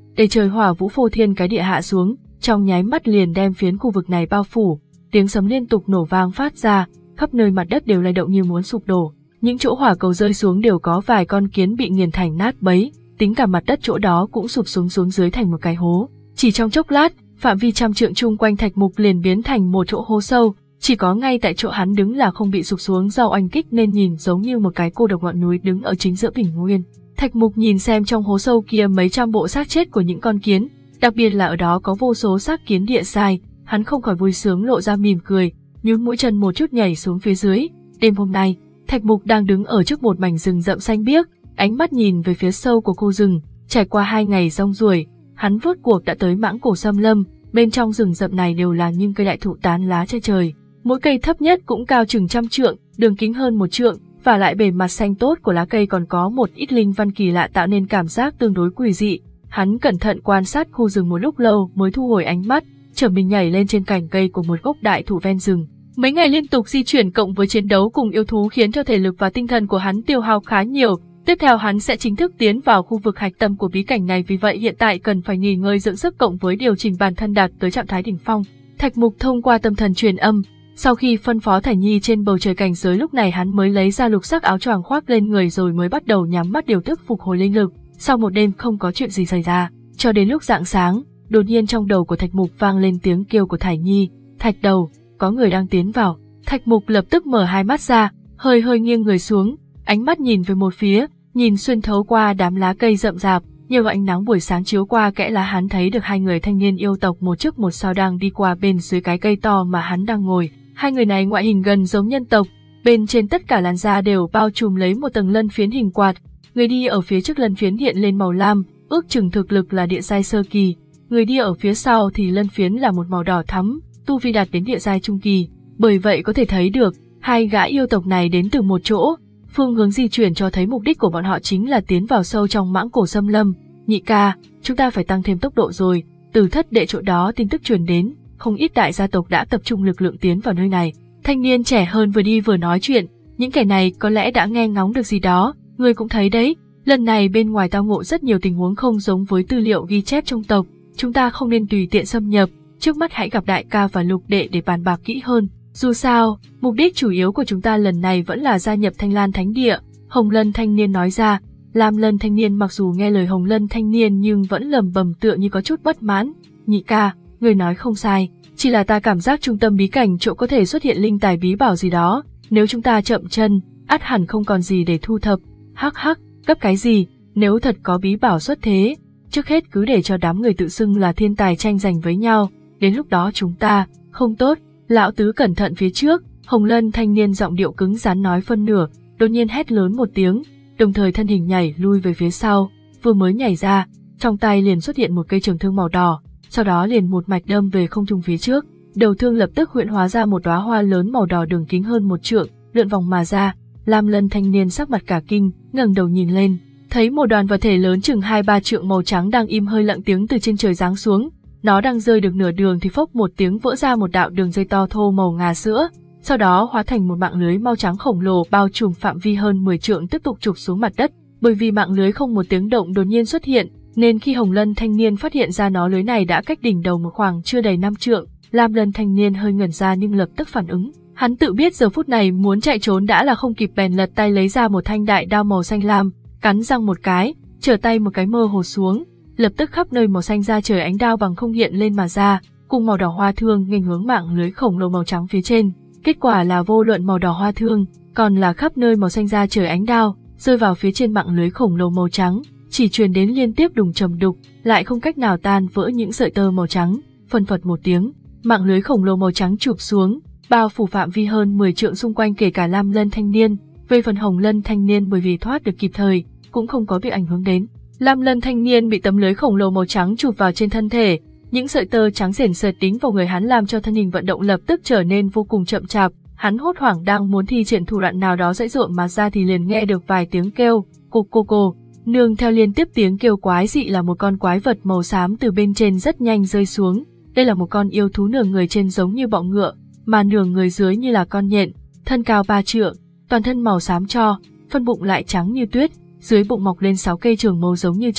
để trời hỏa vũ phô thiên cái địa hạ xuống, trong nháy mắt liền đem phiến khu vực này bao phủ. Tiếng sấm liên tục nổ vang phát ra, khắp nơi mặt đất đều lay động như muốn sụp đổ. Những chỗ hỏa cầu rơi xuống đều có vài con kiến bị nghiền thành nát bấy, tính cả mặt đất chỗ đó cũng sụp xuống xuống dưới thành một cái hố. Chỉ trong chốc lát, phạm vi trăm trượng chung quanh Thạch Mục liền biến thành một chỗ hố sâu, chỉ có ngay tại chỗ hắn đứng là không bị sụp xuống do oanh kích nên nhìn giống như một cái cô độc ngọn núi đứng ở chính giữa bình nguyên. Thạch Mục nhìn xem trong hố sâu kia mấy trăm bộ xác chết của những con kiến, đặc biệt là ở đó có vô số xác kiến địa sai, hắn không khỏi vui sướng lộ ra mỉm cười, nhún mũi chân một chút nhảy xuống phía dưới. Đêm hôm nay, Thạch Mục đang đứng ở trước một mảnh rừng rậm xanh biếc, ánh mắt nhìn về phía sâu của khu rừng. Trải qua hai ngày rong ruổi, hắn rốt cuộc đã tới Mãng Cổ Xâm Lâm. Bên trong rừng rậm này đều là những cây đại thụ tán lá che trời, mỗi cây thấp nhất cũng cao chừng trăm trượng, đường kính hơn một trượng, và lại bề mặt xanh tốt của lá cây còn có một ít linh văn kỳ lạ tạo nên cảm giác tương đối quỷ dị. Hắn cẩn thận quan sát khu rừng một lúc lâu mới thu hồi ánh mắt, trở mình nhảy lên trên cành cây của một gốc đại thụ ven rừng. Mấy ngày liên tục di chuyển cộng với chiến đấu cùng yêu thú khiến cho thể lực và tinh thần của hắn tiêu hao khá nhiều. Tiếp theo hắn sẽ chính thức tiến vào khu vực hạch tâm của bí cảnh này, vì vậy hiện tại cần phải nghỉ ngơi dưỡng sức cộng với điều chỉnh bản thân đạt tới trạng thái đỉnh phong. Thạch Mục thông qua tâm thần truyền âm, sau khi phân phó Thải Nhi trên bầu trời cảnh giới, lúc này hắn mới lấy ra lục sắc áo choàng khoác lên người rồi mới bắt đầu nhắm mắt điều tức phục hồi linh lực. Sau một đêm không có chuyện gì xảy ra, cho đến lúc rạng sáng, đột nhiên trong đầu của Thạch Mục vang lên tiếng kêu của Thải Nhi, "Thạch đầu, có người đang tiến vào." Thạch Mục lập tức mở hai mắt ra, hơi hơi nghiêng người xuống, ánh mắt nhìn về một phía, nhìn xuyên thấu qua đám lá cây rậm rạp, nhiều ánh nắng buổi sáng chiếu qua kẽ lá, hắn thấy được hai người thanh niên yêu tộc một trước một sau đang đi qua bên dưới cái cây to mà hắn đang ngồi. Hai người này ngoại hình gần giống nhân tộc, bên trên tất cả làn da đều bao trùm lấy một tầng lân phiến hình quạt. Người đi ở phía trước lân phiến hiện lên màu lam, ước chừng thực lực là địa giai sơ kỳ. Người đi ở phía sau thì lân phiến là một màu đỏ thắm, tu vi đạt đến địa giai trung kỳ. Bởi vậy có thể thấy được, hai gã yêu tộc này đến từ một chỗ. Phương hướng di chuyển cho thấy mục đích của bọn họ chính là tiến vào sâu trong Mãng Cổ Xâm Lâm. "Nhị ca, chúng ta phải tăng thêm tốc độ rồi." Từ thất đệ chỗ đó tin tức truyền đến, không ít đại gia tộc đã tập trung lực lượng tiến vào nơi này. Thanh niên trẻ hơn vừa đi vừa nói chuyện, những kẻ này có lẽ đã nghe ngóng được gì đó. "Ngươi cũng thấy đấy, lần này bên ngoài tao ngộ rất nhiều tình huống không giống với tư liệu ghi chép trong tộc, chúng ta không nên tùy tiện xâm nhập, trước mắt hãy gặp đại ca và lục đệ để bàn bạc kỹ hơn. Dù sao, mục đích chủ yếu của chúng ta lần này vẫn là gia nhập Thanh Lan Thánh Địa." Hồng Lân thanh niên nói ra. Lam Lân thanh niên mặc dù nghe lời Hồng Lân thanh niên nhưng vẫn lẩm bẩm tựa như có chút bất mãn. "Nhị ca, người nói không sai, chỉ là ta cảm giác trung tâm bí cảnh chỗ có thể xuất hiện linh tài bí bảo gì đó, nếu chúng ta chậm chân, ắt hẳn không còn gì để thu thập." "Hắc hắc, cấp cái gì, nếu thật có bí bảo xuất thế, trước hết cứ để cho đám người tự xưng là thiên tài tranh giành với nhau, đến lúc đó chúng ta, không tốt." "Lão tứ cẩn thận phía trước." Hồng Lân thanh niên giọng điệu cứng rắn nói phân nửa, đột nhiên hét lớn một tiếng, đồng thời thân hình nhảy lui về phía sau, vừa mới nhảy ra, trong tay liền xuất hiện một cây trường thương màu đỏ, sau đó liền một mạch đâm về không trung phía trước. Đầu thương lập tức huyễn hóa ra một đóa hoa lớn màu đỏ đường kính hơn một trượng, lượn vòng mà ra. Lam Lân thanh niên sắc mặt cả kinh, ngẩng đầu nhìn lên, thấy một đoàn vật thể lớn chừng hai ba trượng màu trắng đang im hơi lặng tiếng từ trên trời giáng xuống. Nó đang rơi được nửa đường thì phốc một tiếng vỡ ra một đạo đường dây to thô màu ngà sữa, sau đó hóa thành một mạng lưới màu trắng khổng lồ bao trùm phạm vi hơn mười trượng tiếp tục chụp xuống mặt đất. Bởi vì mạng lưới không một tiếng động đột nhiên xuất hiện, nên khi Hồng Lân thanh niên phát hiện ra nó, lưới này đã cách đỉnh đầu một khoảng chưa đầy năm trượng. Lam Lân thanh niên hơi ngẩn ra nhưng lập tức phản ứng, hắn tự biết giờ phút này muốn chạy trốn đã là không kịp, bèn lật tay lấy ra một thanh đại đao màu xanh lam, cắn răng một cái, trở tay một cái mơ hồ xuống, lập tức khắp nơi màu xanh ra trời ánh đao bằng không hiện lên mà ra, cùng màu đỏ hoa thương nghênh hướng mạng lưới khổng lồ màu trắng phía trên. Kết quả là vô luận màu đỏ hoa thương, còn là khắp nơi màu xanh ra trời ánh đao, rơi vào phía trên mạng lưới khổng lồ màu trắng, chỉ truyền đến liên tiếp đùng trầm đục, lại không cách nào tan vỡ những sợi tơ màu trắng. Phân phật một tiếng, mạng lưới khổng lồ màu trắng chụp xuống, bao phủ phạm vi hơn mười trượng xung quanh kể cả Lam Lân thanh niên. Về phần Hồng Lân thanh niên bởi vì thoát được kịp thời, cũng không có bị ảnh hưởng đến. Lam Lân thanh niên bị tấm lưới khổng lồ màu trắng chụp vào trên thân thể, những sợi tơ trắng xiển sệt đính vào người hắn làm cho thân hình vận động lập tức trở nên vô cùng chậm chạp. Hắn hốt hoảng đang muốn thi triển thủ đoạn nào đó dãy dụa mà ra thì liền nghe được vài tiếng kêu, cô cô cô, nương theo liên tiếp tiếng kêu quái dị là một con quái vật màu xám từ bên trên rất nhanh rơi xuống. Đây là một con yêu thú nửa người trên giống như bọ ngựa, mà nửa người dưới như là con nhện, thân cao ba trượng, toàn thân màu xám cho, phân bụng lại trắng như tuyết, dưới bụng mọc lên sáu cây trường mâu giống như chân.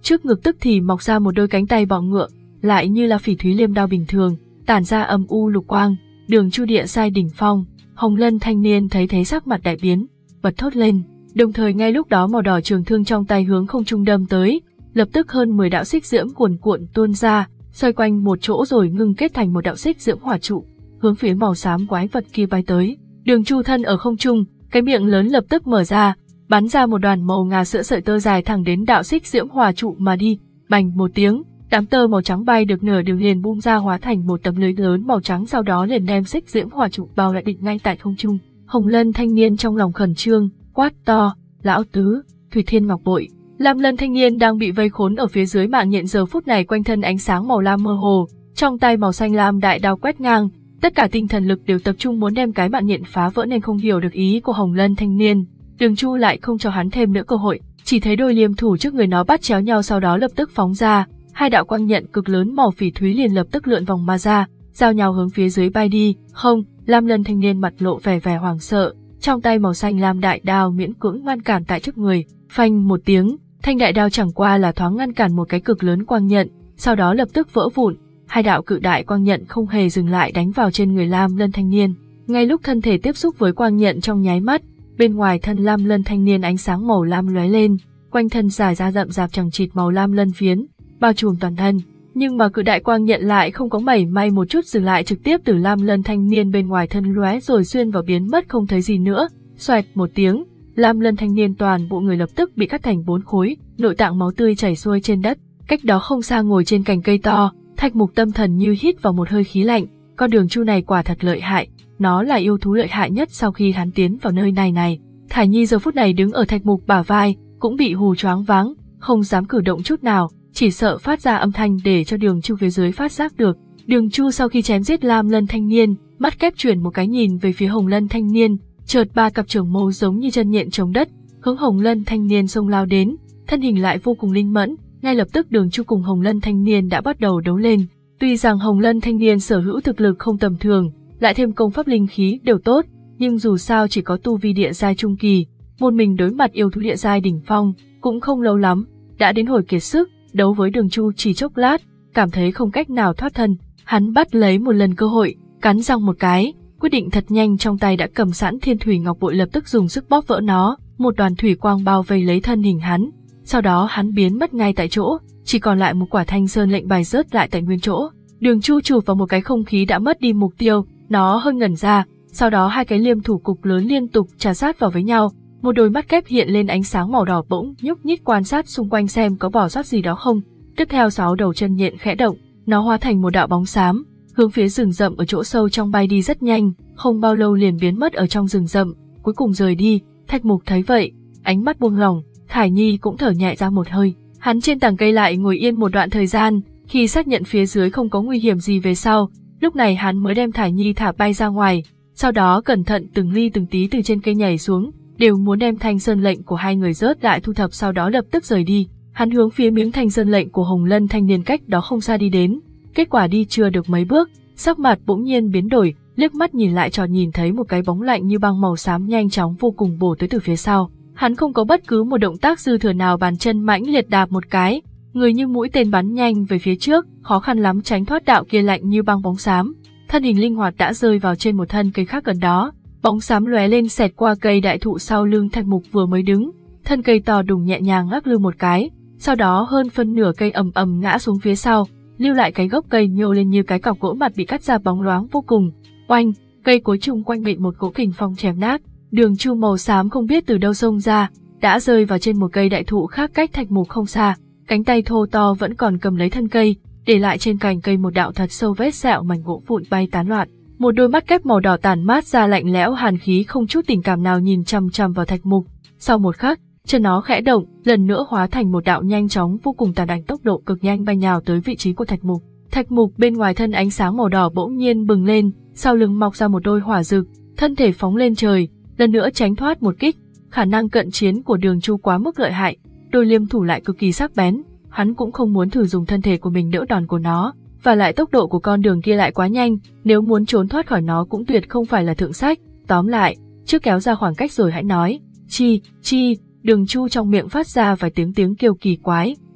trước ngực tức thì mọc ra một đôi cánh tay bọ ngựa, lại như là phỉ thúy liêm đao bình thường, tản ra âm u lục quang. Đường Chu địa giai đỉnh phong. Hồng Lân thanh niên thấy thế sắc mặt đại biến, bật thốt lên, đồng thời ngay lúc đó màu đỏ trường thương trong tay hướng không trung đâm tới, lập tức hơn mười đạo xích diễm cuồn cuộn tuôn ra, xoay quanh một chỗ rồi ngưng kết thành một đạo xích diễm hỏa trụ, hướng phía màu xám quái vật kia bay tới. Đường Chu thân ở không trung, cái miệng lớn lập tức mở ra, bắn ra một đoàn màu ngà sữa sợi tơ dài thẳng đến đạo xích diễm hỏa trụ mà đi. Bành một tiếng, đám tơ màu trắng bay được nửa đường liền bung ra hóa thành một tấm lưới lớn màu trắng, sau đó liền đem xích diễm hỏa trụ bao lại định ngay tại không trung. Hồng Lân thanh niên trong lòng khẩn trương, quát to, lão tứ, Thủy Thiên Ngọc Bội. Lam Lân thanh niên đang bị vây khốn ở phía dưới mạng nhện, giờ phút này quanh thân ánh sáng màu lam mơ hồ, trong tay màu xanh lam đại đao quét ngang, tất cả tinh thần lực đều tập trung muốn đem cái mạng nhện phá vỡ, nên không hiểu được ý của Hồng Lân thanh niên. Đường Chu lại không cho hắn thêm nữa cơ hội, chỉ thấy đôi liêm thủ trước người nó bắt chéo nhau, sau đó lập tức phóng ra, hai đạo quang nhận cực lớn màu phỉ thúy liền lập tức lượn vòng mà ra, giao nhau hướng phía dưới bay đi. Không, Lam Lân thanh niên mặt lộ vẻ vẻ hoảng sợ, trong tay màu xanh lam đại đao miễn cưỡng ngăn cản tại trước người, phanh một tiếng, thanh đại đao chẳng qua là thoáng ngăn cản một cái cực lớn quang nhận, sau đó lập tức vỡ vụn, hai đạo cự đại quang nhận không hề dừng lại đánh vào trên người Lam Lân thanh niên. Ngay lúc thân thể tiếp xúc với quang nhận trong nháy mắt, bên ngoài thân Lam Lân thanh niên ánh sáng màu lam lóe lên, quanh thân dài ra rậm rạp chằng chịt màu lam lân phiến, bao trùm toàn thân. Nhưng mà cự đại quang nhận lại không có mảy may một chút dừng lại, trực tiếp từ Lam Lân thanh niên bên ngoài thân lóe rồi xuyên vào biến mất không thấy gì nữa. Xoẹt một tiếng, Lam Lân thanh niên toàn bộ người lập tức bị cắt thành bốn khối, nội tạng máu tươi chảy xuôi trên đất. Cách đó không xa ngồi trên cành cây to, Thạch Mục tâm thần như hít vào một hơi khí lạnh, con Đường Chu này quả thật lợi hại, nó là yêu thú lợi hại nhất sau khi hắn tiến vào nơi này này. Thải Nhi giờ phút này đứng ở Thạch Mục bả vai, cũng bị hù choáng váng, không dám cử động chút nào, chỉ sợ phát ra âm thanh để cho Đường Chu phía dưới phát giác được. Đường Chu sau khi chém giết Lam Lân thanh niên, mắt kép chuyển một cái nhìn về phía Hồng Lân thanh niên, chợt ba cặp trưởng mâu giống như chân nhện chống đất, hướng Hồng Lân thanh niên xông lao đến, thân hình lại vô cùng linh mẫn. Ngay lập tức Đường Chu cùng Hồng Lân thanh niên đã bắt đầu đấu lên. Tuy rằng Hồng Lân thanh niên sở hữu thực lực không tầm thường, lại thêm công pháp linh khí đều tốt, nhưng dù sao chỉ có tu vi địa giai trung kỳ, một mình đối mặt yêu thú địa giai đỉnh phong, cũng không lâu lắm, đã đến hồi kiệt sức. Đấu với Đường Chu chỉ chốc lát, cảm thấy không cách nào thoát thân, hắn bắt lấy một lần cơ hội, cắn răng một cái, quyết định thật nhanh, trong tay đã cầm sẵn Thiên Thủy Ngọc Bội lập tức dùng sức bóp vỡ nó, một đoàn thủy quang bao vây lấy thân hình hắn. Sau đó hắn biến mất ngay tại chỗ, chỉ còn lại một quả thanh sơn lệnh bài rớt lại tại nguyên chỗ. Đường Chu chụp vào một cái không khí đã mất đi mục tiêu, nó hơi ngẩn ra, sau đó hai cái liêm thủ cục lớn liên tục trà sát vào với nhau, một đôi mắt kép hiện lên ánh sáng màu đỏ bỗng nhúc nhích quan sát xung quanh xem có bỏ sót gì đó không. Tiếp theo sáu đầu chân nhện khẽ động, nó hóa thành một đạo bóng xám, hướng phía rừng rậm ở chỗ sâu trong bay đi rất nhanh, không bao lâu liền biến mất ở trong rừng rậm, cuối cùng rời đi. Thạch Mục thấy vậy, ánh mắt buông lỏng, Thải Nhi cũng thở nhẹ ra một hơi. Hắn trên tảng cây lại ngồi yên một đoạn thời gian, khi xác nhận phía dưới không có nguy hiểm gì về sau, lúc này hắn mới đem Thải Nhi thả bay ra ngoài, sau đó cẩn thận từng ly từng tí từ trên cây nhảy xuống, đều muốn đem thanh sơn lệnh của hai người rớt lại thu thập, sau đó lập tức rời đi. Hắn hướng phía miếng thanh sơn lệnh của Hồng Lân thanh niên cách đó không xa đi đến, kết quả đi chưa được mấy bước, sắc mặt bỗng nhiên biến đổi, liếc mắt nhìn lại trò nhìn thấy một cái bóng lạnh như băng màu xám nhanh chóng vô cùng bổ tới từ phía sau. Hắn không có bất cứ một động tác dư thừa nào, bàn chân mãnh liệt đạp một cái, người như mũi tên bắn nhanh về phía trước, khó khăn lắm tránh thoát đạo kia lạnh như băng bóng xám, thân hình linh hoạt đã rơi vào trên một thân cây khác gần đó. Bóng xám lóe lên xẹt qua cây đại thụ sau lưng Thạch Mục vừa mới đứng, thân cây to đùng nhẹ nhàng lắc lư một cái, sau đó hơn phân nửa cây ầm ầm ngã xuống phía sau, lưu lại cái gốc cây nhô lên như cái cọc gỗ mặt bị cắt ra bóng loáng vô cùng. Oanh, cây cối chung quanh bị một cỗ kình phong chém nát. Đường Chu màu xám không biết từ đâu xông ra, đã rơi vào trên một cây đại thụ khác cách Thạch Mục không xa, cánh tay thô to vẫn còn cầm lấy thân cây, để lại trên cành cây một đạo thật sâu vết sẹo, mảnh gỗ vụn bay tán loạn. Một đôi mắt kép màu đỏ tàn mát ra lạnh lẽo hàn khí, không chút tình cảm nào nhìn chằm chằm vào Thạch Mục. Sau một khắc, chân nó khẽ động, lần nữa hóa thành một đạo nhanh chóng vô cùng tàn ảnh, tốc độ cực nhanh bay nhào tới vị trí của Thạch Mục. Thạch Mục bên ngoài thân ánh sáng màu đỏ bỗng nhiên bừng lên, sau lưng mọc ra một đôi hỏa rực, thân thể phóng lên trời, lần nữa tránh thoát một kích. Khả năng cận chiến của Đường Chu quá mức lợi hại, đôi liêm thủ lại cực kỳ sắc bén, hắn cũng không muốn thử dùng thân thể của mình đỡ đòn của nó, và lại tốc độ của con đường kia lại quá nhanh, nếu muốn trốn thoát khỏi nó cũng tuyệt không phải là thượng sách. Tóm lại, trước kéo ra khoảng cách rồi hãy nói. Chi, chi, Đường Chu trong miệng phát ra vài tiếng tiếng kêu kỳ quái,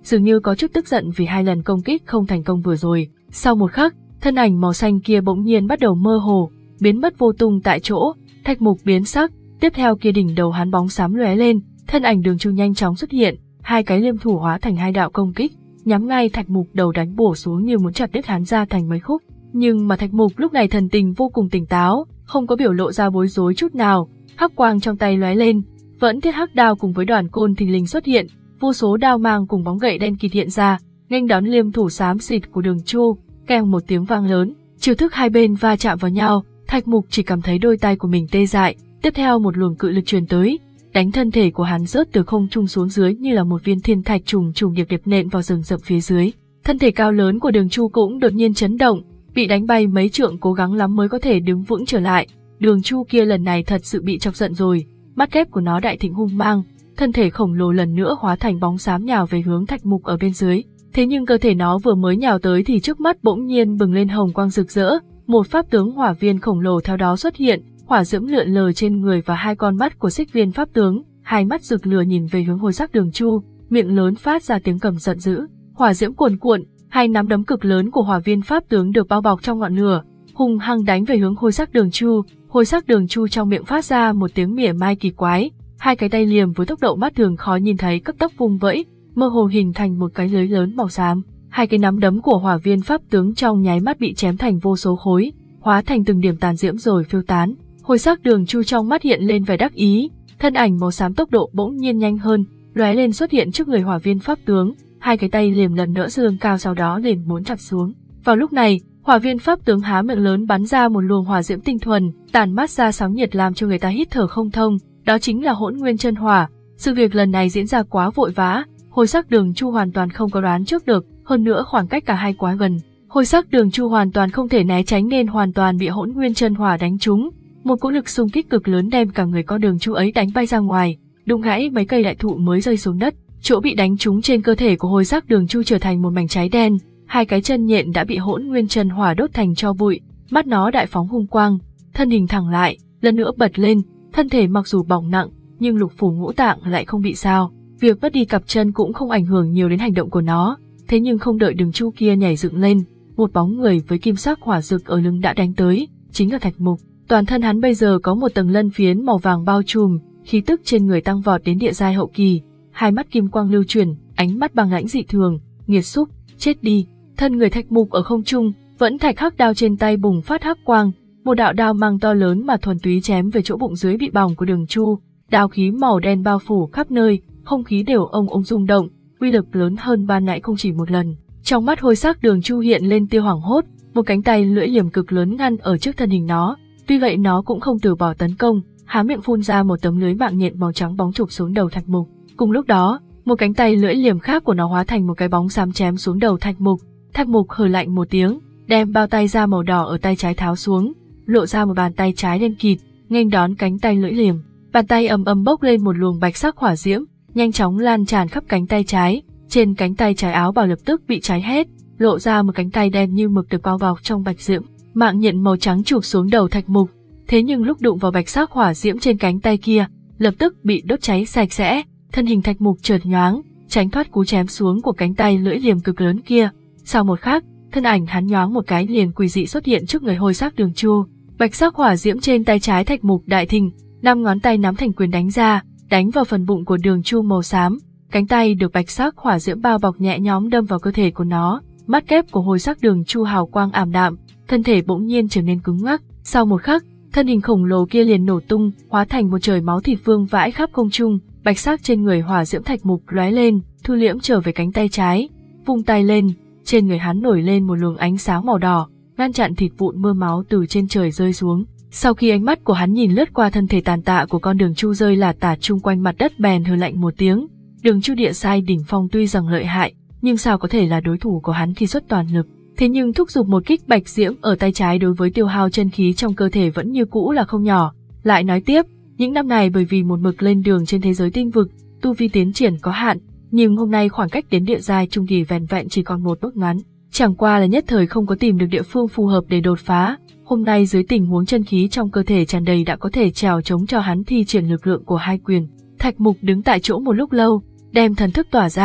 dường như có chút tức giận vì hai lần công kích không thành công vừa rồi. Sau một khắc, thân ảnh màu xanh kia bỗng nhiên bắt đầu mơ hồ, biến mất vô tung tại chỗ. Thạch Mục biến sắc, tiếp theo kia đỉnh đầu hắn bóng xám lóe lên, thân ảnh Đường Chu nhanh chóng xuất hiện, hai cái liêm thủ hóa thành hai đạo công kích, nhắm ngay Thạch Mục đầu đánh bổ xuống như muốn chặt đứt hắn ra thành mấy khúc. Nhưng mà Thạch Mục lúc này thần tình vô cùng tỉnh táo, không có biểu lộ ra bối rối chút nào, hắc quang trong tay lóe lên, vẫn thiết hắc đao cùng với đoàn côn thình lình xuất hiện, vô số đao mang cùng bóng gậy đen kịt hiện ra, nghênh đón liêm thủ xám xịt của Đường Chu. Keng một tiếng vang lớn, chiêu thức hai bên va chạm vào nhau, Thạch Mục chỉ cảm thấy đôi tay của mình tê dại, tiếp theo một luồng cự lực truyền tới, đánh thân thể của hắn rớt từ không trung xuống dưới như là một viên thiên thạch trùng trùng điệp điệp nện vào rừng rậm phía dưới. Thân thể cao lớn của Đường Chu cũng đột nhiên chấn động, bị đánh bay mấy trượng, cố gắng lắm mới có thể đứng vững trở lại. Đường Chu kia lần này thật sự bị chọc giận rồi, mắt kép của nó đại thịnh hung mang, thân thể khổng lồ lần nữa hóa thành bóng xám nhào về hướng Thạch Mục ở bên dưới. Thế nhưng cơ thể nó vừa mới nhào tới thì trước mắt bỗng nhiên bừng lên hồng quang rực rỡ, một pháp tướng hỏa viên khổng lồ theo đó xuất hiện, hỏa diễm lượn lờ trên người và hai con mắt của xích viên pháp tướng, hai mắt rực lửa nhìn về hướng Hôi Sắc Đường Chu, miệng lớn phát ra tiếng gầm giận dữ. Hỏa diễm cuồn cuộn, hai nắm đấm cực lớn của hỏa viên pháp tướng được bao bọc trong ngọn lửa, hung hăng đánh về hướng Hôi Sắc Đường Chu. Hôi Sắc Đường Chu trong miệng phát ra một tiếng mỉa mai kỳ quái, hai cái tay liềm với tốc độ mắt thường khó nhìn thấy cấp tốc vung vẫy, mơ hồ hình thành một cái lưới lớn màu xám. Hai cái nắm đấm của hỏa viên pháp tướng trong nháy mắt bị chém thành vô số khối, hóa thành từng điểm tàn diễm rồi phiêu tán. Hôi Sắc Đường Chu trong mắt hiện lên vẻ đắc ý, thân ảnh màu xám tốc độ bỗng nhiên nhanh hơn, lóe lên xuất hiện trước người hỏa viên pháp tướng, hai cái tay liềm lần nữa giương cao sau đó liền muốn chặt xuống. Vào lúc này, hỏa viên pháp tướng há miệng lớn bắn ra một luồng hỏa diễm tinh thuần, tản mát ra sóng nhiệt làm cho người ta hít thở không thông, đó chính là Hỗn Nguyên Chân Hỏa. Sự việc lần này diễn ra quá vội vã, Hôi Sắc Đường Chu hoàn toàn không có đoán trước được, hơn nữa khoảng cách cả hai quá gần. Hôi Sắc Đường Chu hoàn toàn không thể né tránh nên hoàn toàn bị Hỗn Nguyên Chân Hỏa đánh trúng. Một cỗ lực xung kích cực lớn đem cả người con Đường Chu ấy đánh bay ra ngoài, đụng gãy mấy cây đại thụ mới rơi xuống đất. Chỗ bị đánh trúng trên cơ thể của Hôi Sắc Đường Chu trở thành một mảnh cháy đen, hai cái chân nhện đã bị Hỗn Nguyên Chân Hỏa đốt thành tro bụi, mắt nó đại phóng hung quang, thân hình thẳng lại, lần nữa bật lên, thân thể mặc dù bỏng nặng, nhưng lục phủ ngũ tạng lại không bị sao. Việc mất đi cặp chân cũng không ảnh hưởng nhiều đến hành động của nó, thế nhưng không đợi Đường Chu kia nhảy dựng lên, một bóng người với kim sắc hỏa rực ở lưng đã đánh tới, chính là Thạch Mục. Toàn thân hắn bây giờ có một tầng lân phiến màu vàng bao trùm, khí tức trên người tăng vọt đến địa giai hậu kỳ, hai mắt kim quang lưu chuyển, ánh mắt băng lãnh dị thường, nghiệt xúc, chết đi. Thân người Thạch Mục ở không trung, vẫn thạch hắc đao trên tay bùng phát hắc quang, một đạo đao mang to lớn mà thuần túy chém về chỗ bụng dưới bị bỏng của Đường Chu, đao khí màu đen bao phủ khắp nơi, không khí đều ông ông rung động, uy lực lớn hơn ban nãy không chỉ một lần. Trong mắt Hôi Sắc Đường Chu hiện lên tia hoảng hốt, một cánh tay lưỡi liềm cực lớn ngăn ở trước thân hình nó, tuy vậy nó cũng không từ bỏ tấn công, há miệng phun ra một tấm lưới mạng nhện màu trắng bóng chụp xuống đầu Thạch Mục. Cùng lúc đó, một cánh tay lưỡi liềm khác của nó hóa thành một cái bóng xám chém xuống đầu Thạch Mục. Thạch Mục hừ lạnh một tiếng, đem bao tay da màu đỏ ở tay trái tháo xuống, lộ ra một bàn tay trái đen kịt, nghênh đón cánh tay lưỡi liềm. Bàn tay ầm ầm bốc lên một luồng bạch sắc hỏa diễm, nhanh chóng lan tràn khắp cánh tay trái. Trên cánh tay trái áo bào lập tức bị cháy hết, lộ ra một cánh tay đen như mực được bao bọc trong bạch diễm. Mạng nhện màu trắng chụp xuống đầu Thạch Mục, thế nhưng lúc đụng vào bạch sắc hỏa diễm trên cánh tay kia, lập tức bị đốt cháy sạch sẽ. Thân hình Thạch Mục chợt nhoáng, tránh thoát cú chém xuống của cánh tay lưỡi liềm cực lớn kia. Sau một khắc, thân ảnh hắn nhoáng một cái liền quỷ dị xuất hiện trước người Hôi Sắc Đường Chu. Bạch sắc hỏa diễm trên tay trái Thạch Mục đại thịnh, năm ngón tay nắm thành quyền đánh ra, đánh vào phần bụng của Đường Chu màu xám. Cánh tay được bạch sắc hỏa diễm bao bọc nhẹ nhõm đâm vào cơ thể của nó. Mắt kép của Hôi Sắc Đường Chu hào quang ảm đạm, thân thể bỗng nhiên trở nên cứng ngắc. Sau một khắc, thân hình khổng lồ kia liền nổ tung, hóa thành một trời máu thịt vương vãi khắp không trung. Bạch sắc trên người hỏa diễm Thạch Mục lóe lên, thu liễm trở về cánh tay trái, vung tay lên, trên người hắn nổi lên một luồng ánh sáng màu đỏ, ngăn chặn thịt vụn mưa máu từ trên trời rơi xuống. Sau khi ánh mắt của hắn nhìn lướt qua thân thể tàn tạ của con Đường Chu rơi lả tả chung quanh mặt đất, bèn hừ lạnh một tiếng. Đường Chu địa giai đỉnh phong tuy rằng lợi hại, nhưng sao có thể là đối thủ của hắn khi xuất toàn lực. Thế nhưng thúc giục một kích bạch diễm ở tay trái đối với tiêu hao chân khí trong cơ thể vẫn như cũ là không nhỏ. Lại nói tiếp, những năm này bởi vì một mực lên đường trên thế giới tinh vực, tu vi tiến triển có hạn, nhưng hôm nay khoảng cách đến địa giai trung kỳ vẻn vẹn chỉ còn một bước ngắn. Chẳng qua là nhất thời không có tìm được địa phương phù hợp để đột phá. Hôm nay dưới tình huống chân khí trong cơ thể tràn đầy đã có thể trèo chống cho hắn thi triển lực lượng của hai quyền. Thạch Mục đứng tại chỗ một lúc lâu, đem thần thức tỏa ra,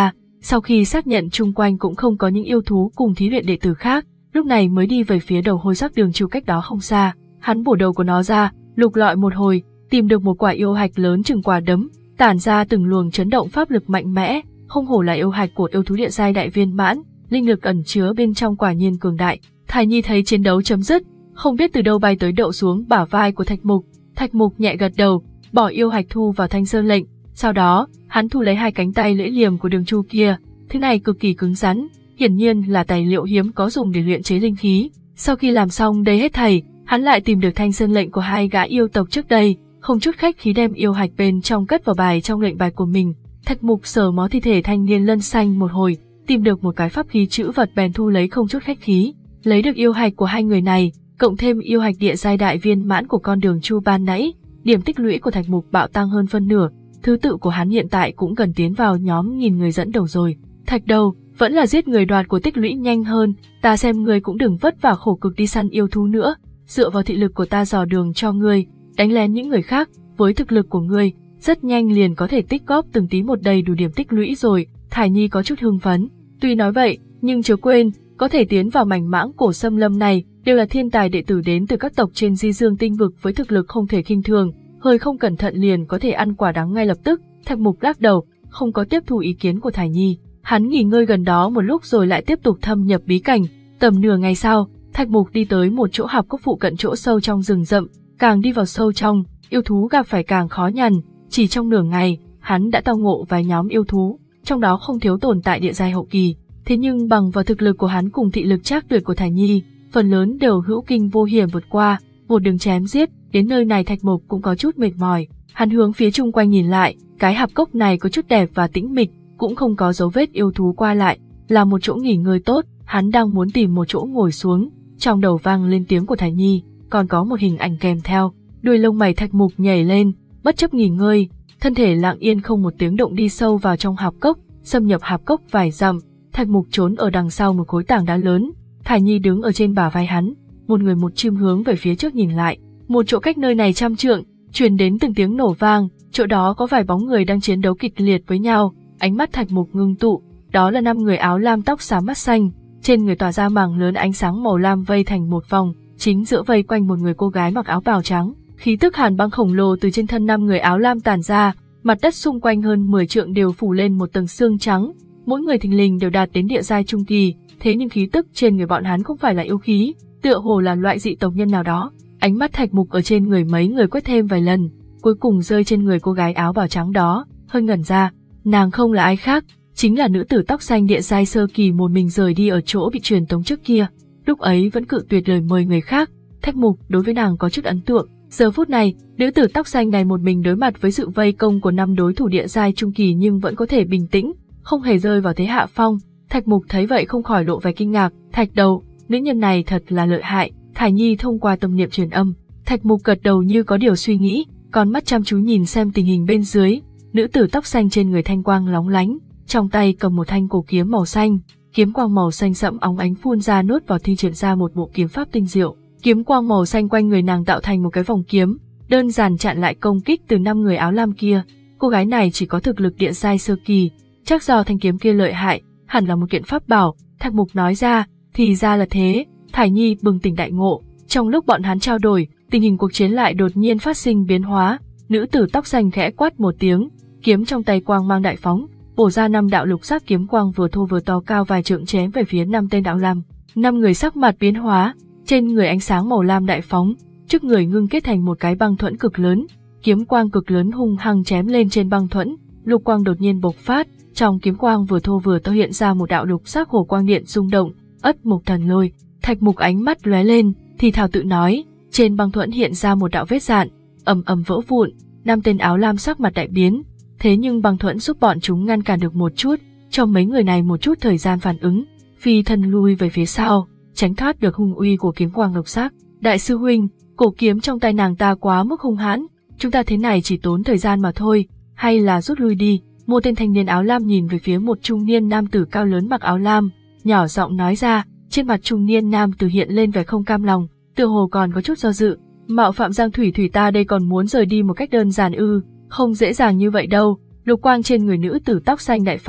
Sau khi xác nhận chung quanh cũng không có những yêu thú cùng thí luyện đệ tử khác, lúc này mới đi về phía đầu hôi sắc đường chu cách đó không xa. Hắn bổ đầu của nó ra, lục lọi một hồi, tìm được một quả yêu hạch lớn chừng quả đấm, tản ra từng luồng chấn động pháp lực mạnh mẽ, không hổ là yêu hạch của yêu thú địa giai đại viên mãn, linh lực ẩn chứa bên trong quả nhiên cường đại. Thải Nhi thấy chiến đấu chấm dứt, không biết từ đâu bay tới đậu xuống bả vai của Thạch Mục. Thạch Mục nhẹ gật đầu, bỏ yêu hạch thu vào thanh sơn lệnh, sau đó, hắn thu lấy hai cánh tay lưỡi liềm của Đường Chu kia, thứ này cực kỳ cứng rắn, hiển nhiên là tài liệu hiếm có dùng để luyện chế linh khí. Sau khi làm xong đây hết thảy, hắn lại tìm được thanh sơn lệnh của hai gã yêu tộc trước đây, không chút khách khí đem yêu hạch bên trong cất vào bài trong lệnh bài của mình. Thạch Mục sờ mó thi thể thanh niên lân xanh một hồi, tìm được một cái pháp khí chữ vật bèn thu lấy không chút khách khí, lấy được yêu hạch của hai người này, cộng thêm yêu hạch địa giai đại viên mãn của con Đường Chu ban nãy, điểm tích lũy của Thạch Mục bạo tăng hơn phân nửa, thứ tự của hắn hiện tại cũng gần tiến vào nhóm nghìn người dẫn đầu rồi. Thạch Đầu, vẫn là giết người đoạt của tích lũy nhanh hơn, ta xem ngươi cũng đừng vất vả khổ cực đi săn yêu thú nữa, dựa vào thị lực của ta dò đường cho ngươi, đánh lén những người khác, với thực lực của ngươi, rất nhanh liền có thể tích góp từng tí một đầy đủ điểm tích lũy rồi. Thải Nhi có chút hưng phấn, tuy nói vậy, nhưng chớ quên, có thể tiến vào mảnh mãng cổ xâm lâm này, đều là thiên tài đệ tử đến từ các tộc trên Di Dương tinh vực với thực lực không thể khinh thường, hơi không cẩn thận liền có thể ăn quả đắng ngay lập tức. Thạch Mục lắc đầu, không có tiếp thu ý kiến của Thải Nhi. Hắn nghỉ ngơi gần đó một lúc rồi lại tiếp tục thâm nhập bí cảnh. Tầm nửa ngày sau, Thạch Mục đi tới một chỗ hạp cốc phụ cận chỗ sâu trong rừng rậm, càng đi vào sâu trong, yêu thú gặp phải càng khó nhằn, chỉ trong nửa ngày, hắn đã tao ngộ vài nhóm yêu thú, trong đó không thiếu tồn tại địa giai hậu kỳ. Thế nhưng bằng vào thực lực của hắn cùng thị lực trác tuyệt của Thải Nhi, phần lớn đều hữu kinh vô hiểm vượt qua, một đường chém giết, đến nơi này Thạch Mục cũng có chút mệt mỏi. Hắn hướng phía chung quanh nhìn lại, cái hạp cốc này có chút đẹp và tĩnh mịch, cũng không có dấu vết yêu thú qua lại, là một chỗ nghỉ ngơi tốt. Hắn đang muốn tìm một chỗ ngồi xuống, trong đầu vang lên tiếng của Thải Nhi, còn có một hình ảnh kèm theo. Đuôi lông mày Thạch Mục nhảy lên, bất chấp nghỉ ngơi, thân thể lặng yên không một tiếng động đi sâu vào trong hạp cốc, xâm nhập hạp cốc vài dặm. Thạch Mục trốn ở đằng sau một khối tảng đá lớn, Thải Nhi đứng ở trên bả vai hắn, một người một chim hướng về phía trước nhìn lại. Một chỗ cách nơi này trăm trượng, truyền đến từng tiếng nổ vang, chỗ đó có vài bóng người đang chiến đấu kịch liệt với nhau. Ánh mắt Thạch Mục ngưng tụ, đó là năm người áo lam tóc xám mắt xanh, trên người tỏa ra mảng lớn ánh sáng màu lam vây thành một vòng, chính giữa vây quanh một người cô gái mặc áo bào trắng. Khí tức hàn băng khổng lồ từ trên thân năm người áo lam tản ra, mặt đất xung quanh hơn mười trượng đều phủ lên một tầng xương trắng, mỗi người thình lình đều đạt đến địa giai trung kỳ, thế nhưng khí tức trên người bọn hắn không phải là yêu khí, tựa hồ là loại dị tộc nhân nào đó. Ánh mắt Thạch Mục ở trên người mấy người quét thêm vài lần, cuối cùng rơi trên người cô gái áo bào trắng đó, hơi ngẩn ra, nàng không là ai khác, chính là nữ tử tóc xanh địa giai sơ kỳ một mình rời đi ở chỗ bị truyền tống trước kia, lúc ấy vẫn cự tuyệt lời mời người khác. Thạch Mục đối với nàng có chút ấn tượng. Giờ phút này, nữ tử tóc xanh này một mình đối mặt với sự vây công của năm đối thủ địa giai trung kỳ nhưng vẫn có thể bình tĩnh, không hề rơi vào thế hạ phong. Thạch Mục thấy vậy không khỏi lộ vẻ kinh ngạc. Thạch Đầu, nữ nhân này thật là lợi hại. Thải Nhi thông qua tâm niệm truyền âm. Thạch Mục gật đầu như có điều suy nghĩ, con mắt chăm chú nhìn xem tình hình bên dưới. Nữ tử tóc xanh trên người thanh quang lóng lánh, trong tay cầm một thanh cổ kiếm màu xanh, kiếm quang màu xanh sẫm óng ánh phun ra nuốt vào thi triển ra một bộ kiếm pháp tinh diệu. Kiếm quang màu xanh quanh người nàng tạo thành một cái vòng kiếm, đơn giản chặn lại công kích từ năm người áo lam kia. Cô gái này chỉ có thực lực địa giai sơ kỳ, chắc do thanh kiếm kia lợi hại, hẳn là một kiện pháp bảo. Thạch Mục nói ra, thì ra là thế. Thải Nhi bừng tỉnh đại ngộ. Trong lúc bọn hắn trao đổi, tình hình cuộc chiến lại đột nhiên phát sinh biến hóa. Nữ tử tóc xanh khẽ quát một tiếng, kiếm trong tay quang mang đại phóng, bổ ra năm đạo lục sắc kiếm quang vừa thô vừa to cao vài trượng chém về phía năm tên áo lam. Năm người sắc mặt biến hóa, trên người ánh sáng màu lam đại phóng, trước người ngưng kết thành một cái băng thuẫn cực lớn, kiếm quang cực lớn hung hăng chém lên trên băng thuẫn, lục quang đột nhiên bộc phát, trong kiếm quang vừa thô vừa to hiện ra một đạo lục sắc hồ quang điện rung động, ất mục thần lôi. Thạch Mục ánh mắt lóe lên, thì thào tự nói, trên băng thuẫn hiện ra một đạo vết dạn, ầm ầm vỡ vụn, năm tên áo lam sắc mặt đại biến, thế nhưng băng thuẫn giúp bọn chúng ngăn cản được một chút, cho mấy người này một chút thời gian phản ứng, phi thân lui về phía sau, tránh thoát được hung uy của kiếm quang lục sắc. Đại sư huynh, cổ kiếm trong tay nàng ta quá mức hung hãn, chúng ta thế này chỉ tốn thời gian mà thôi, hay là rút lui đi. Một tên thanh niên áo lam nhìn về phía một trung niên nam tử cao lớn mặc áo lam, nhỏ giọng nói ra. Trên mặt trung niên nam tử hiện lên vẻ không cam lòng, tựa hồ còn có chút do dự. Mạo phạm Giang Thủy Thủy ta đây còn muốn rời đi một cách đơn giản ư? Không dễ dàng như vậy đâu. Lục quang trên người nữ tử tóc xanh đại phóng,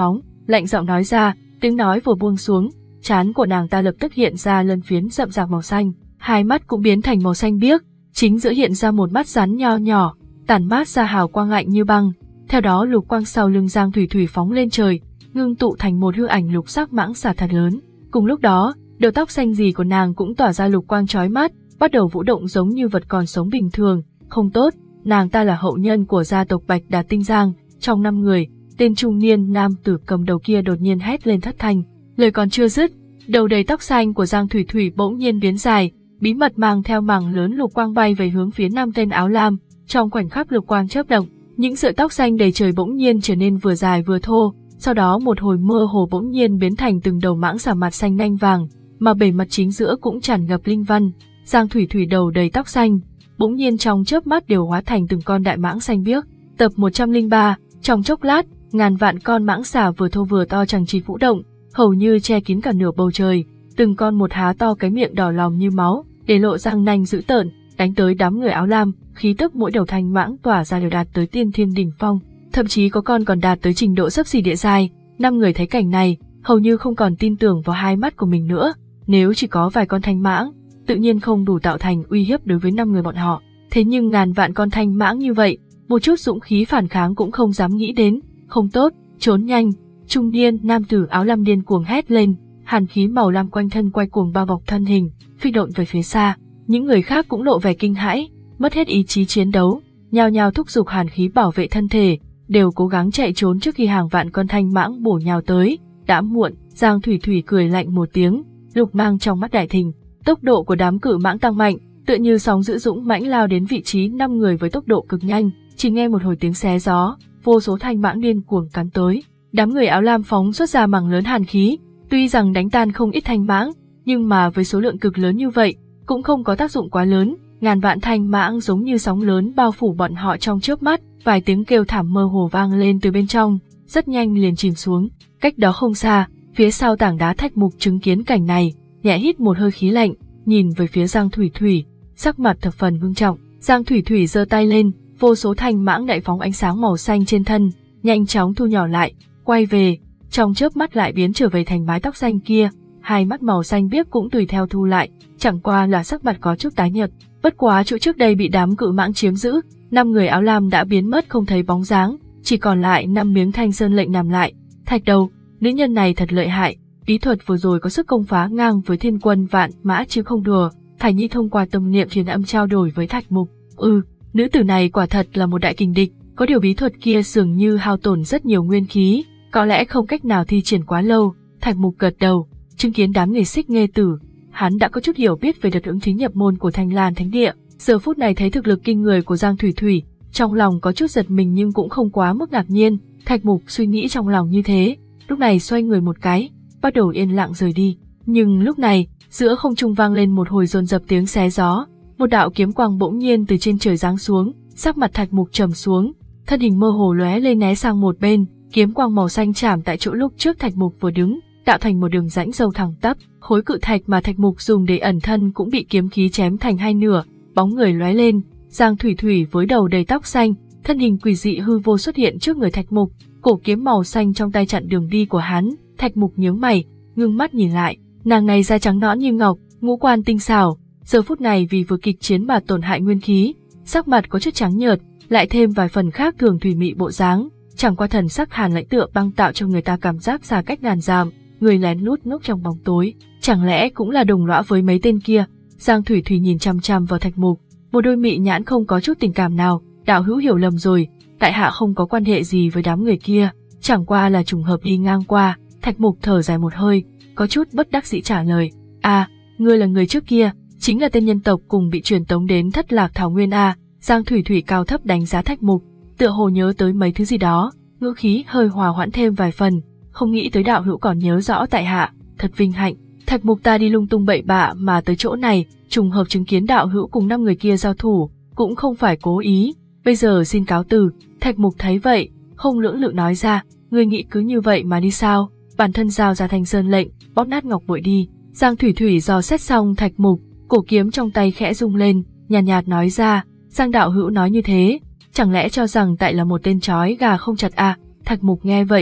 lạnh giọng nói ra, tiếng nói vừa buông xuống, trán của nàng ta lập tức hiện ra lân phiến rậm rạp màu xanh, hai mắt cũng biến thành màu xanh biếc, chính giữa hiện ra một mắt rắn nho nhỏ, tản mát ra hào quang lạnh như băng. Theo đó lục quang sau lưng Giang Thủy Thủy phóng lên trời, ngưng tụ thành một hư ảnh lục sắc mãng xà thật lớn. Cùng lúc đó, đầu tóc xanh gì của nàng cũng tỏa ra lục quang chói mắt, bắt đầu vũ động giống như vật còn sống bình thường. Không tốt, nàng ta là hậu nhân của gia tộc Bạch Đà Tinh Giang. Trong năm người, tên trung niên nam tử cầm đầu kia đột nhiên hét lên thất thanh. Lời còn chưa dứt, đầu đầy tóc xanh của Giang Thủy Thủy bỗng nhiên biến dài, bí mật mang theo mảng lớn lục quang bay về hướng phía nam tên áo lam. Trong khoảnh khắc lục quang chớp động, những sợi tóc xanh đầy trời bỗng nhiên trở nên vừa dài vừa thô, sau đó một hồi mơ hồ bỗng nhiên biến thành từng đầu mãng xà mặt xanh nanh vàng, mà bề mặt chính giữa cũng tràn ngập linh văn. Giang Thủy Thủy đầu đầy tóc xanh, bỗng nhiên trong chớp mắt đều hóa thành từng con đại mãng xanh biếc. Tập một trăm lẻ ba, trong chốc lát, ngàn vạn con mãng xà vừa thô vừa to chẳng chỉ vũ động, hầu như che kín cả nửa bầu trời, từng con một há to cái miệng đỏ lòm như máu, để lộ răng nanh dữ tợn, đánh tới đám người áo lam. Khí tức mỗi đầu thanh mãng tỏa ra đều đạt tới tiên thiên đỉnh phong, thậm chí có con còn đạt tới trình độ xấp xỉ địa giai. Năm người thấy cảnh này, hầu như không còn tin tưởng vào hai mắt của mình nữa. Nếu chỉ có vài con thanh mãng, tự nhiên không đủ tạo thành uy hiếp đối với năm người bọn họ. Thế nhưng ngàn vạn con thanh mãng như vậy, một chút dũng khí phản kháng cũng không dám nghĩ đến. Không tốt, trốn nhanh! Trung niên nam tử áo lam điên cuồng hét lên, hàn khí màu lam quanh thân quay cuồng bao bọc thân hình, phi độn về phía xa. Những người khác cũng lộ vẻ kinh hãi, mất hết ý chí chiến đấu, nhao nhao thúc giục hàn khí bảo vệ thân thể, đều cố gắng chạy trốn trước khi hàng vạn con thanh mãng bổ nhào tới. Đã muộn, Giang Thủy Thủy cười lạnh một tiếng, lục mang trong mắt đại thịnh, tốc độ của đám cự mãng tăng mạnh, tựa như sóng dữ dũng mãnh lao đến vị trí năm người với tốc độ cực nhanh. Chỉ nghe một hồi tiếng xé gió, vô số thanh mãng điên cuồng cắn tới. Đám người áo lam phóng xuất ra mảng lớn hàn khí, tuy rằng đánh tan không ít thanh mãng, nhưng mà với số lượng cực lớn như vậy, cũng không có tác dụng quá lớn. Ngàn vạn thanh mãng giống như sóng lớn bao phủ bọn họ trong chớp mắt, vài tiếng kêu thảm mơ hồ vang lên từ bên trong, rất nhanh liền chìm xuống. Cách đó không xa, phía sau tảng đá thạch mục chứng kiến cảnh này, nhẹ hít một hơi khí lạnh, nhìn về phía Giang Thủy Thủy, sắc mặt thập phần ngưng trọng. Giang Thủy Thủy giơ tay lên, vô số thanh mãng đại phóng ánh sáng màu xanh trên thân, nhanh chóng thu nhỏ lại, quay về, trong chớp mắt lại biến trở về thành mái tóc xanh kia, hai mắt màu xanh biếc cũng tùy theo thu lại, chẳng qua là sắc mặt có chút tái nhợt. Bất quá chỗ trước đây bị đám cự mãng chiếm giữ, năm người áo lam đã biến mất không thấy bóng dáng, chỉ còn lại năm miếng thanh sơn lệnh nằm lại. Thạch Đầu, nữ nhân này thật lợi hại, bí thuật vừa rồi có sức công phá ngang với thiên quân vạn mã chứ không đùa. Thải Nhi thông qua tâm niệm truyền âm trao đổi với Thạch Mục. Ừ, nữ tử này quả thật là một đại kình địch, có điều bí thuật kia dường như hao tổn rất nhiều nguyên khí, có lẽ không cách nào thi triển quá lâu. Thạch Mục gật đầu, chứng kiến đám người Xích Nghê Tử, hắn đã có chút hiểu biết về đợt ứng thí nhập môn của Thanh Lan Thánh Địa. Giờ phút này thấy thực lực kinh người của Giang Thủy Thủy, trong lòng có chút giật mình nhưng cũng không quá mức ngạc nhiên. Thạch Mục suy nghĩ trong lòng như thế, lúc này xoay người một cái, bắt đầu yên lặng rời đi. Nhưng lúc này, giữa không trung vang lên một hồi dồn dập tiếng xé gió, một đạo kiếm quang bỗng nhiên từ trên trời giáng xuống, sắc mặt Thạch Mục trầm xuống, thân hình mơ hồ lóe lên né sang một bên, kiếm quang màu xanh chạm tại chỗ lúc trước Thạch Mục vừa đứng, tạo thành một đường rãnh sâu thẳng tắp. Khối cự thạch mà Thạch Mục dùng để ẩn thân cũng bị kiếm khí chém thành hai nửa, bóng người lóe lên, Giang Thủy Thủy với đầu đầy tóc xanh, thân hình quỷ dị hư vô xuất hiện trước người Thạch Mục, cổ kiếm màu xanh trong tay chặn đường đi của hắn. Thạch Mục nhướng mày, ngưng mắt nhìn lại, nàng này da trắng nõn như ngọc, ngũ quan tinh xảo, giờ phút này vì vừa kịch chiến mà tổn hại nguyên khí, sắc mặt có chút trắng nhợt, lại thêm vài phần khác thường thủy mị bộ dáng, chẳng qua thần sắc hàn lãnh tựa băng tạo cho người ta cảm giác xa cách ngàn dặm, người lén lút núp trong bóng tối, chẳng lẽ cũng là đồng lõa với mấy tên kia. Giang Thủy Thủy nhìn chăm chăm vào Thạch Mục, một đôi mị nhãn không có chút tình cảm nào. Đạo hữu hiểu lầm rồi, tại hạ không có quan hệ gì với đám người kia, chẳng qua là trùng hợp đi ngang qua. Thạch Mục thở dài một hơi, có chút bất đắc dĩ trả lời, à, ngươi là người trước kia, chính là tên nhân tộc cùng bị truyền tống đến Thất Lạc Thảo Nguyên à. Giang Thủy Thủy cao thấp đánh giá Thạch Mục, tựa hồ nhớ tới mấy thứ gì đó, ngữ khí hơi hòa hoãn thêm vài phần, không nghĩ tới đạo hữu còn nhớ rõ tại hạ, thật vinh hạnh. Thạch Mục ta đi lung tung bậy bạ mà tới chỗ này, trùng hợp chứng kiến đạo hữu cùng năm người kia giao thủ, cũng không phải cố ý, bây giờ xin cáo từ. Thạch Mục thấy vậy, không lưỡng lự nói ra, ngươi nghĩ cứ như vậy mà đi sao? Bản thân giao ra thanh sơn lệnh, bóp nát ngọc bội đi. Giang Thủy Thủy dò xét xong Thạch Mục, cổ kiếm trong tay khẽ rung lên, nhàn nhạt, nhạt nói ra, Giang đạo hữu nói như thế, chẳng lẽ cho rằng tại là một tên chói gà không chặt à? Thạch Mục nghe vậy,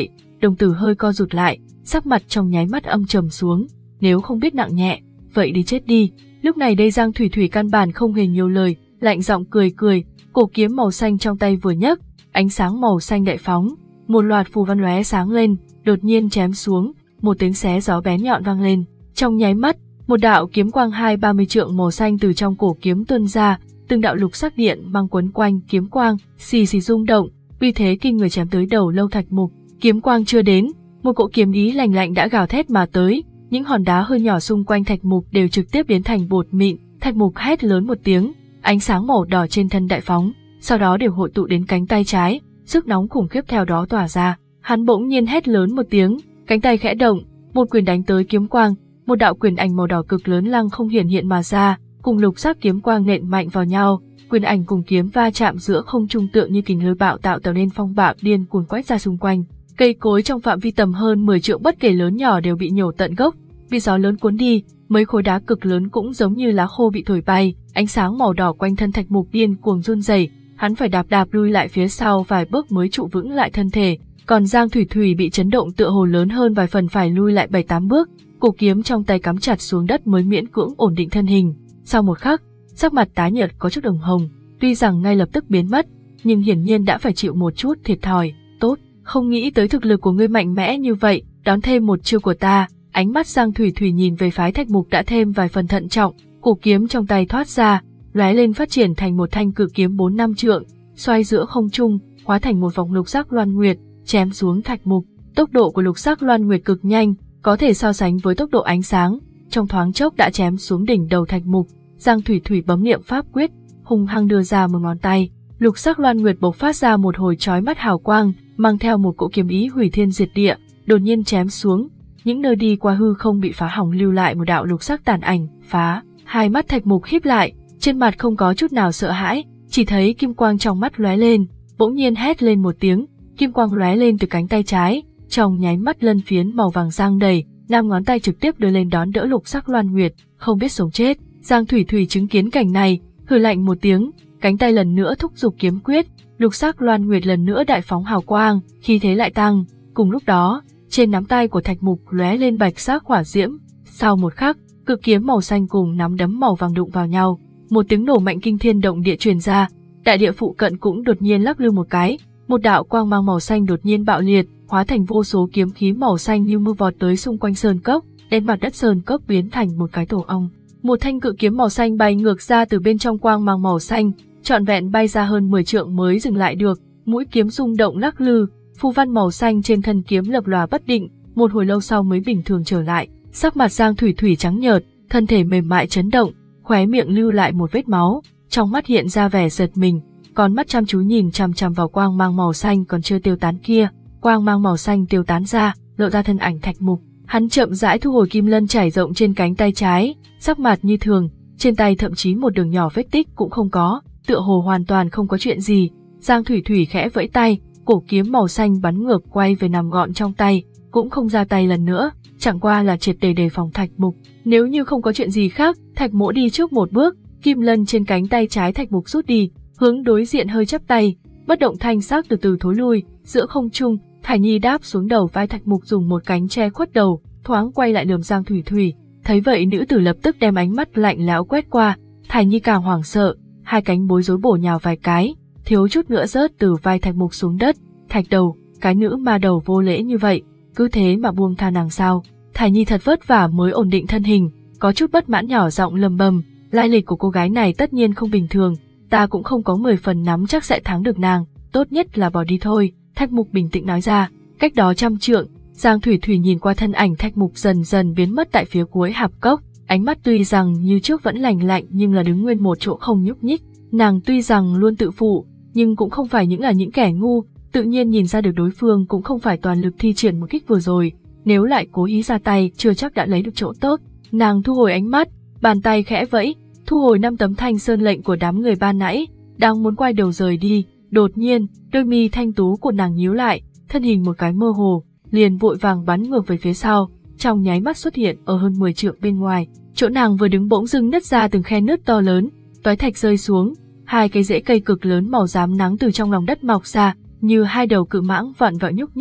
đồng tử hơi co rụt lại, sắc mặt trong nháy mắt âm trầm xuống, nếu không biết nặng nhẹ, vậy đi chết đi. Lúc này đây Giang Thủy Thủy căn bản không hề nhiều lời, lạnh giọng cười cười, cổ kiếm màu xanh trong tay vừa nhấc, ánh sáng màu xanh đại phóng, một loạt phù văn lóe sáng lên, đột nhiên chém xuống, một tiếng xé gió bén nhọn vang lên. Trong nháy mắt, một đạo kiếm quang hai ba mươi trượng màu xanh từ trong cổ kiếm tuôn ra, từng đạo lục sắc điện mang quấn quanh kiếm quang, xì xì rung động, uy thế kinh người chém tới đầu Lâu Thạch Mục. Kiếm quang chưa đến, một cỗ kiếm ý lạnh lạnh đã gào thét mà tới, những hòn đá hơi nhỏ xung quanh Thạch Mục đều trực tiếp biến thành bột mịn. Thạch Mục hét lớn một tiếng, ánh sáng màu đỏ trên thân đại phóng, sau đó đều hội tụ đến cánh tay trái, sức nóng khủng khiếp theo đó tỏa ra. Hắn bỗng nhiên hét lớn một tiếng, cánh tay khẽ động, một quyền đánh tới kiếm quang, một đạo quyền ảnh màu đỏ cực lớn lăng không hiển hiện mà ra, cùng lục sắc kiếm quang nện mạnh vào nhau, quyền ảnh cùng kiếm va chạm giữa không trung tựa như kình lôi bạo tạo tạo nên phong bạo điên cuồng quét ra xung quanh. Cây cối trong phạm vi tầm hơn mười trượng bất kể lớn nhỏ đều bị nhổ tận gốc, bị gió lớn cuốn đi, mấy khối đá cực lớn cũng giống như lá khô bị thổi bay, ánh sáng màu đỏ quanh thân Thạch Mục điên cuồng run rẩy, hắn phải đạp đạp lui lại phía sau vài bước mới trụ vững lại thân thể, còn Giang Thủy Thủy bị chấn động tựa hồ lớn hơn vài phần phải lui lại bảy tám bước, cổ kiếm trong tay cắm chặt xuống đất mới miễn cưỡng ổn định thân hình. Sau một khắc, sắc mặt tái nhợt có chút ửng hồng, tuy rằng ngay lập tức biến mất, nhưng hiển nhiên đã phải chịu một chút thiệt thòi. Tốt, không nghĩ tới thực lực của ngươi mạnh mẽ như vậy, đón thêm một chiêu của ta. Ánh mắt Giang Thủy Thủy nhìn về phái Thạch Mục đã thêm vài phần thận trọng, cổ kiếm trong tay thoát ra, lóe lên phát triển thành một thanh cự kiếm bốn năm trượng, xoay giữa không trung, hóa thành một vòng lục sắc loan nguyệt, chém xuống Thạch Mục. Tốc độ của lục sắc loan nguyệt cực nhanh, có thể so sánh với tốc độ ánh sáng, trong thoáng chốc đã chém xuống đỉnh đầu Thạch Mục. Giang Thủy Thủy bấm niệm pháp quyết, hung hăng đưa ra một ngón tay, lục sắc loan nguyệt bộc phát ra một hồi chói mắt hào quang, mang theo một cỗ kiếm ý hủy thiên diệt địa, đột nhiên chém xuống. Những nơi đi qua hư không bị phá hỏng lưu lại một đạo lục sắc tàn ảnh, phá. Hai mắt Thạch Mục híp lại, trên mặt không có chút nào sợ hãi, chỉ thấy kim quang trong mắt lóe lên, bỗng nhiên hét lên một tiếng, kim quang lóe lên từ cánh tay trái, trong nháy mắt lân phiến màu vàng giang đầy, năm ngón tay trực tiếp đưa lên đón đỡ lục sắc loan nguyệt, không biết sống chết. Giang Thủy Thủy chứng kiến cảnh này, hừ lạnh một tiếng, cánh tay lần nữa thúc giục kiếm quyết, lục sắc loan nguyệt lần nữa đại phóng hào quang, khí thế lại tăng. Cùng lúc đó, trên nắm tay của Thạch Mục lóe lên bạch sắc hỏa diễm. Sau một khắc, cự kiếm màu xanh cùng nắm đấm màu vàng đụng vào nhau, một tiếng nổ mạnh kinh thiên động địa truyền ra, đại địa phụ cận cũng đột nhiên lắc lư một cái, một đạo quang mang màu xanh đột nhiên bạo liệt, hóa thành vô số kiếm khí màu xanh như mưa vọt tới xung quanh sơn cốc, đem mặt đất sơn cốc biến thành một cái tổ ong. Một thanh cự kiếm màu xanh bay ngược ra từ bên trong quang mang màu xanh, trọn vẹn bay ra hơn mười trượng mới dừng lại được, mũi kiếm rung động lắc lư, phù văn màu xanh trên thân kiếm lập lòe bất định, một hồi lâu sau mới bình thường trở lại. Sắc mặt Giang Thủy Thủy trắng nhợt, thân thể mềm mại chấn động, khóe miệng lưu lại một vết máu, trong mắt hiện ra vẻ giật mình, con mắt chăm chú nhìn chằm chằm vào quang mang màu xanh còn chưa tiêu tán kia. Quang mang màu xanh tiêu tán ra, lộ ra thân ảnh Thạch Mục. Hắn chậm rãi thu hồi kim lân trải rộng trên cánh tay trái, sắc mặt như thường, trên tay thậm chí một đường nhỏ vết tích cũng không có, tựa hồ hoàn toàn không có chuyện gì. Giang Thủy Thủy khẽ vẫy tay, cổ kiếm màu xanh bắn ngược quay về nằm gọn trong tay, cũng không ra tay lần nữa, chẳng qua là triệt để đề phòng Thạch Mục. Nếu như không có chuyện gì khác, Thạch Mỗ đi trước một bước, kim lân trên cánh tay trái Thạch Mục rút đi, hướng đối diện hơi chắp tay, bất động thanh sắc từ từ thối lui, giữa không trung, Thải Nhi đáp xuống đầu vai Thạch Mục dùng một cánh che khuất đầu, thoáng quay lại lườm Giang Thủy Thủy. Thấy vậy nữ tử lập tức đem ánh mắt lạnh lẽo quét qua, Thải Nhi càng hoảng sợ, hai cánh bối rối bổ nhào vài cái, thiếu chút nữa rớt từ vai Thạch Mục xuống đất. Thạch đầu, cái nữ ma đầu vô lễ như vậy, cứ thế mà buông tha nàng sao? Thải Nhi thật vất vả mới ổn định thân hình, có chút bất mãn nhỏ giọng lầm bầm, lai lịch của cô gái này tất nhiên không bình thường, ta cũng không có mười phần nắm chắc sẽ thắng được nàng, tốt nhất là bỏ đi thôi. Thạch Mục bình tĩnh nói ra. Cách đó trăm trượng, Giang Thủy Thủy nhìn qua thân ảnh Thạch Mục dần dần biến mất tại phía cuối hạp cốc, ánh mắt tuy rằng như trước vẫn lạnh lạnh nhưng là đứng nguyên một chỗ không nhúc nhích. Nàng tuy rằng luôn tự phụ, nhưng cũng không phải những là những kẻ ngu, tự nhiên nhìn ra được đối phương cũng không phải toàn lực thi triển một kích vừa rồi, nếu lại cố ý ra tay chưa chắc đã lấy được chỗ tốt. Nàng thu hồi ánh mắt, bàn tay khẽ vẫy, thu hồi năm tấm thanh sơn lệnh của đám người ban nãy, đang muốn quay đầu rời đi, đột nhiên, đôi mi thanh tú của nàng nhíu lại, thân hình một cái mơ hồ, liền vội vàng bắn ngược về phía sau, trong nháy mắt xuất hiện ở hơn mười trượng bên ngoài. Chỗ nàng vừa đứng bỗng dưng nứt ra từng khe nứt to lớn, toái thạch rơi xuống, hai cái rễ cây cực lớn màu xám nắng từ trong lòng đất mọc ra, như hai đầu cự mãng vặn vẹo nhúc nhích,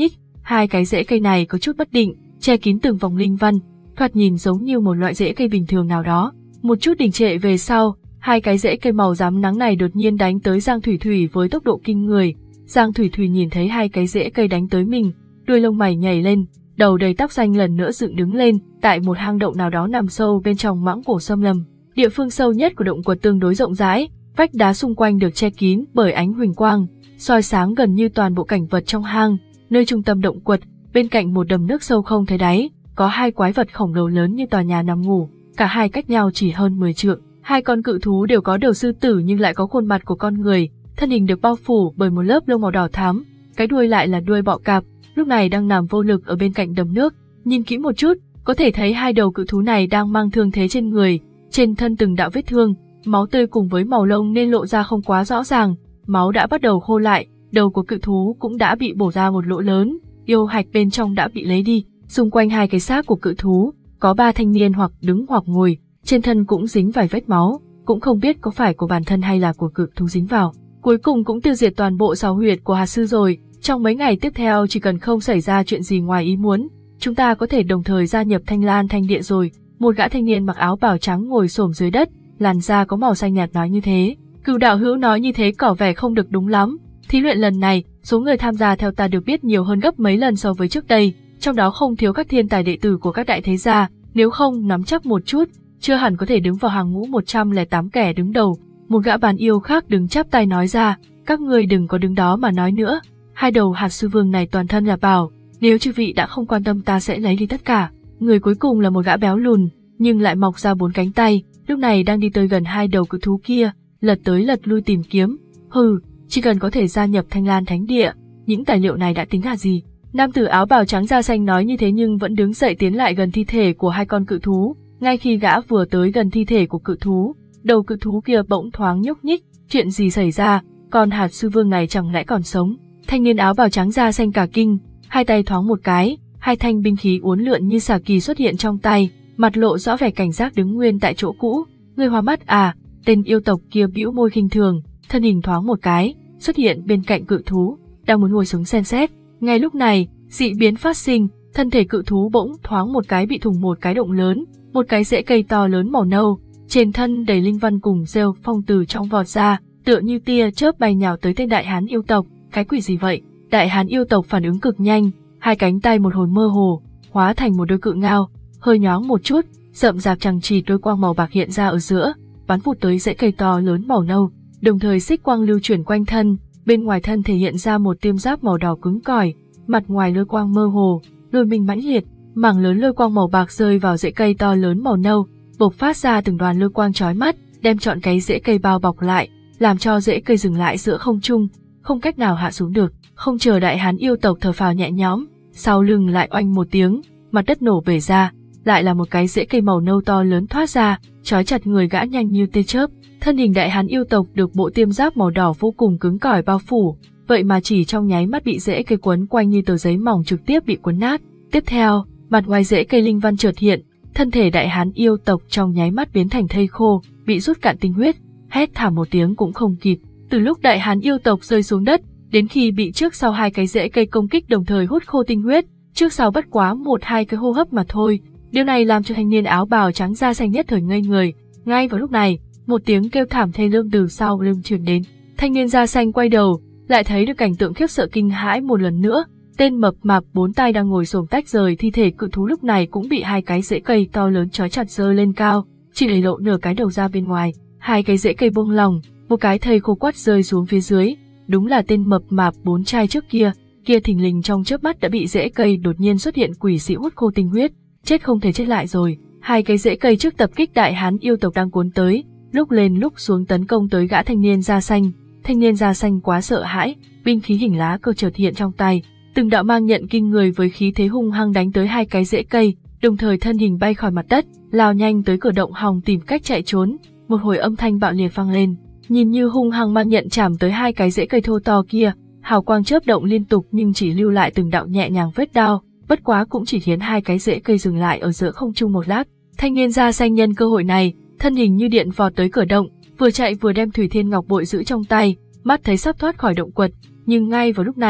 Hai cái rễ cây này có chút bất định, che kín từng vòng linh văn, thoạt nhìn giống như một loại rễ cây bình thường nào đó. Một chút đình trệ về sau, hai cái rễ cây màu rám nắng này đột nhiên đánh tới Giang Thủy Thủy với tốc độ kinh người. Giang Thủy Thủy nhìn thấy hai cái rễ cây đánh tới mình, đuôi lông mày nhảy lên, đầu đầy tóc xanh lần nữa dựng đứng lên, tại một hang động nào đó nằm sâu bên trong mãng cổ xâm lâm. Địa phương sâu nhất của động quật tương đối rộng rãi, vách đá xung quanh được che kín bởi ánh huỳnh quang, soi sáng gần như toàn bộ cảnh vật trong hang. Nơi trung tâm động quật, bên cạnh một đầm nước sâu không thấy đáy, có hai quái vật khổng lồ lớn như tòa nhà nằm ngủ, cả hai cách nhau chỉ hơn mười trượng. Hai con cự thú đều có đầu sư tử nhưng lại có khuôn mặt của con người, thân hình được bao phủ bởi một lớp lông màu đỏ thắm, cái đuôi lại là đuôi bọ cạp, lúc này đang nằm vô lực ở bên cạnh đầm nước. Nhìn kỹ một chút, có thể thấy hai đầu cự thú này đang mang thương thế trên người, trên thân từng đạo vết thương, máu tươi cùng với màu lông nên lộ ra không quá rõ ràng, máu đã bắt đầu khô lại, đầu của cự thú cũng đã bị bổ ra một lỗ lớn, yêu hạch bên trong đã bị lấy đi. Xung quanh hai cái xác của cự thú, có ba thanh niên hoặc đứng hoặc ngồi, trên thân cũng dính vài vết máu, cũng không biết có phải của bản thân hay là của cự thú dính vào. Cuối cùng cũng tiêu diệt toàn bộ sáu huyệt của Hà Sư rồi, trong mấy ngày tiếp theo chỉ cần không xảy ra chuyện gì ngoài ý muốn, chúng ta có thể đồng thời gia nhập Thanh Lan Thanh Điện rồi. Một gã thanh niên mặc áo bào trắng ngồi xổm dưới đất, làn da có màu xanh nhạt nói như thế. Cửu đạo hữu nói như thế có vẻ không được đúng lắm. Thí luyện lần này, số người tham gia theo ta được biết nhiều hơn gấp mấy lần so với trước đây, trong đó không thiếu các thiên tài đệ tử của các đại thế gia, nếu không nắm chắc một chút, chưa hẳn có thể đứng vào hàng ngũ một trăm lẻ tám kẻ đứng đầu. Một gã bàn yêu khác đứng chắp tay nói ra, các ngươi đừng có đứng đó mà nói nữa, hai đầu hạt sư vương này toàn thân là bảo, nếu chư vị đã không quan tâm ta sẽ lấy đi tất cả. Người cuối cùng là một gã béo lùn, nhưng lại mọc ra bốn cánh tay, lúc này đang đi tới gần hai đầu cự thú kia, lật tới lật lui tìm kiếm. Hừ, chỉ cần có thể gia nhập Thanh Lan Thánh Địa, những tài liệu này đã tính là gì? Nam tử áo bào trắng da xanh nói như thế nhưng vẫn đứng dậy tiến lại gần thi thể của hai con cự thú. Ngay khi gã vừa tới gần thi thể của cự thú, đầu cự thú kia bỗng thoáng nhúc nhích, chuyện gì xảy ra, con hạt sư vương này chẳng lẽ còn sống? Thanh niên áo bào trắng da xanh cả kinh, hai tay thoáng một cái, hai thanh binh khí uốn lượn như xà kỳ xuất hiện trong tay, mặt lộ rõ vẻ cảnh giác đứng nguyên tại chỗ cũ. Ngươi hoa mắt à? Tên yêu tộc kia bĩu môi khinh thường, thân hình thoáng một cái, xuất hiện bên cạnh cự thú, đang muốn ngồi xuống xem xét. Ngay lúc này, dị biến phát sinh, thân thể cự thú bỗng thoáng một cái bị thủng một cái động lớn, một cái rễ cây to lớn màu nâu, trên thân đầy linh văn cùng rêu phong từ trong vọt ra, tựa như tia chớp bay nhào tới tên đại hán yêu tộc. Cái quỷ gì vậy? Đại hán yêu tộc phản ứng cực nhanh, hai cánh tay một hồi mơ hồ, hóa thành một đôi cự ngao, hơi nhoáng một chút, rậm rạp chằng chịt đôi quang màu bạc hiện ra ở giữa, bắn vụt tới rễ cây to lớn màu nâu, đồng thời xích quang lưu chuyển quanh thân, bên ngoài thân thể hiện ra một tiêm giáp màu đỏ cứng cỏi, mặt ngoài lôi quang mơ hồ, lôi minh mãnh liệt, mảng lớn lôi quang màu bạc rơi vào rễ cây to lớn màu nâu, bộc phát ra từng đoàn lôi quang chói mắt, đem trọn cái rễ cây bao bọc lại, làm cho rễ cây dừng lại giữa không trung, không cách nào hạ xuống được. Không chờ đại hán yêu tộc thở phào nhẹ nhõm, sau lưng lại oanh một tiếng, mặt đất nổ bể ra, lại là một cái rễ cây màu nâu to lớn thoát ra, trói chặt người gã nhanh như tia chớp. Thân hình đại hán yêu tộc được bộ tiêm giáp màu đỏ vô cùng cứng cỏi bao phủ, vậy mà chỉ trong nháy mắt bị rễ cây quấn quanh như tờ giấy mỏng trực tiếp bị quấn nát. Tiếp theo, mặt ngoài rễ cây linh văn chợt hiện, thân thể đại hán yêu tộc trong nháy mắt biến thành thây khô, bị rút cạn tinh huyết, hét thảm một tiếng cũng không kịp. Từ lúc đại hán yêu tộc rơi xuống đất, đến khi bị trước sau hai cái rễ cây công kích đồng thời hút khô tinh huyết, trước sau bất quá một hai cái hô hấp mà thôi. Điều này làm cho thanh niên áo bào trắng da xanh nhất thời ngây người. Ngay vào lúc này, một tiếng kêu thảm thê lương từ sau lưng truyền đến. Thanh niên da xanh quay đầu, lại thấy được cảnh tượng khiếp sợ kinh hãi một lần nữa. Tên mập mạp bốn tay đang ngồi xổm tách rời thi thể cự thú lúc này cũng bị hai cái rễ cây to lớn trói chặt giơ lên cao, chỉ để lộ nửa cái đầu ra bên ngoài. Hai cái rễ cây buông lỏng, một cái thây khô quắt rơi xuống phía dưới. Đúng là tên mập mạp bốn trai trước kia, kia thình lình trong chớp mắt đã bị rễ cây đột nhiên xuất hiện quỷ dị hút khô tinh huyết, chết không thể chết lại rồi. Hai cái rễ cây trước tập kích đại hán yêu tộc đang cuốn tới, lúc lên lúc xuống tấn công tới gã thanh niên da xanh. Thanh niên da xanh quá sợ hãi, binh khí hình lá cờ chợt hiện trong tay, từng đạo mang nhận kinh người với khí thế hung hăng đánh tới hai cái rễ cây, đồng thời thân hình bay khỏi mặt đất, lao nhanh tới cửa động hòng tìm cách chạy trốn. Một hồi âm thanh bạo liệt vang lên, nhìn như hung hăng mang nhận chạm tới hai cái rễ cây thô to kia, hào quang chớp động liên tục nhưng chỉ lưu lại từng đạo nhẹ nhàng vết đao, bất quá cũng chỉ khiến hai cái rễ cây dừng lại ở giữa không trung một lát. Thanh niên da xanh nhân cơ hội này, thân hình như điện vọt tới cửa động, vừa chạy vừa đem Thủy Thiên Ngọc bội giữ trong tay, mắt thấy sắp thoát khỏi động quật, nhưng ngay vào lúc này,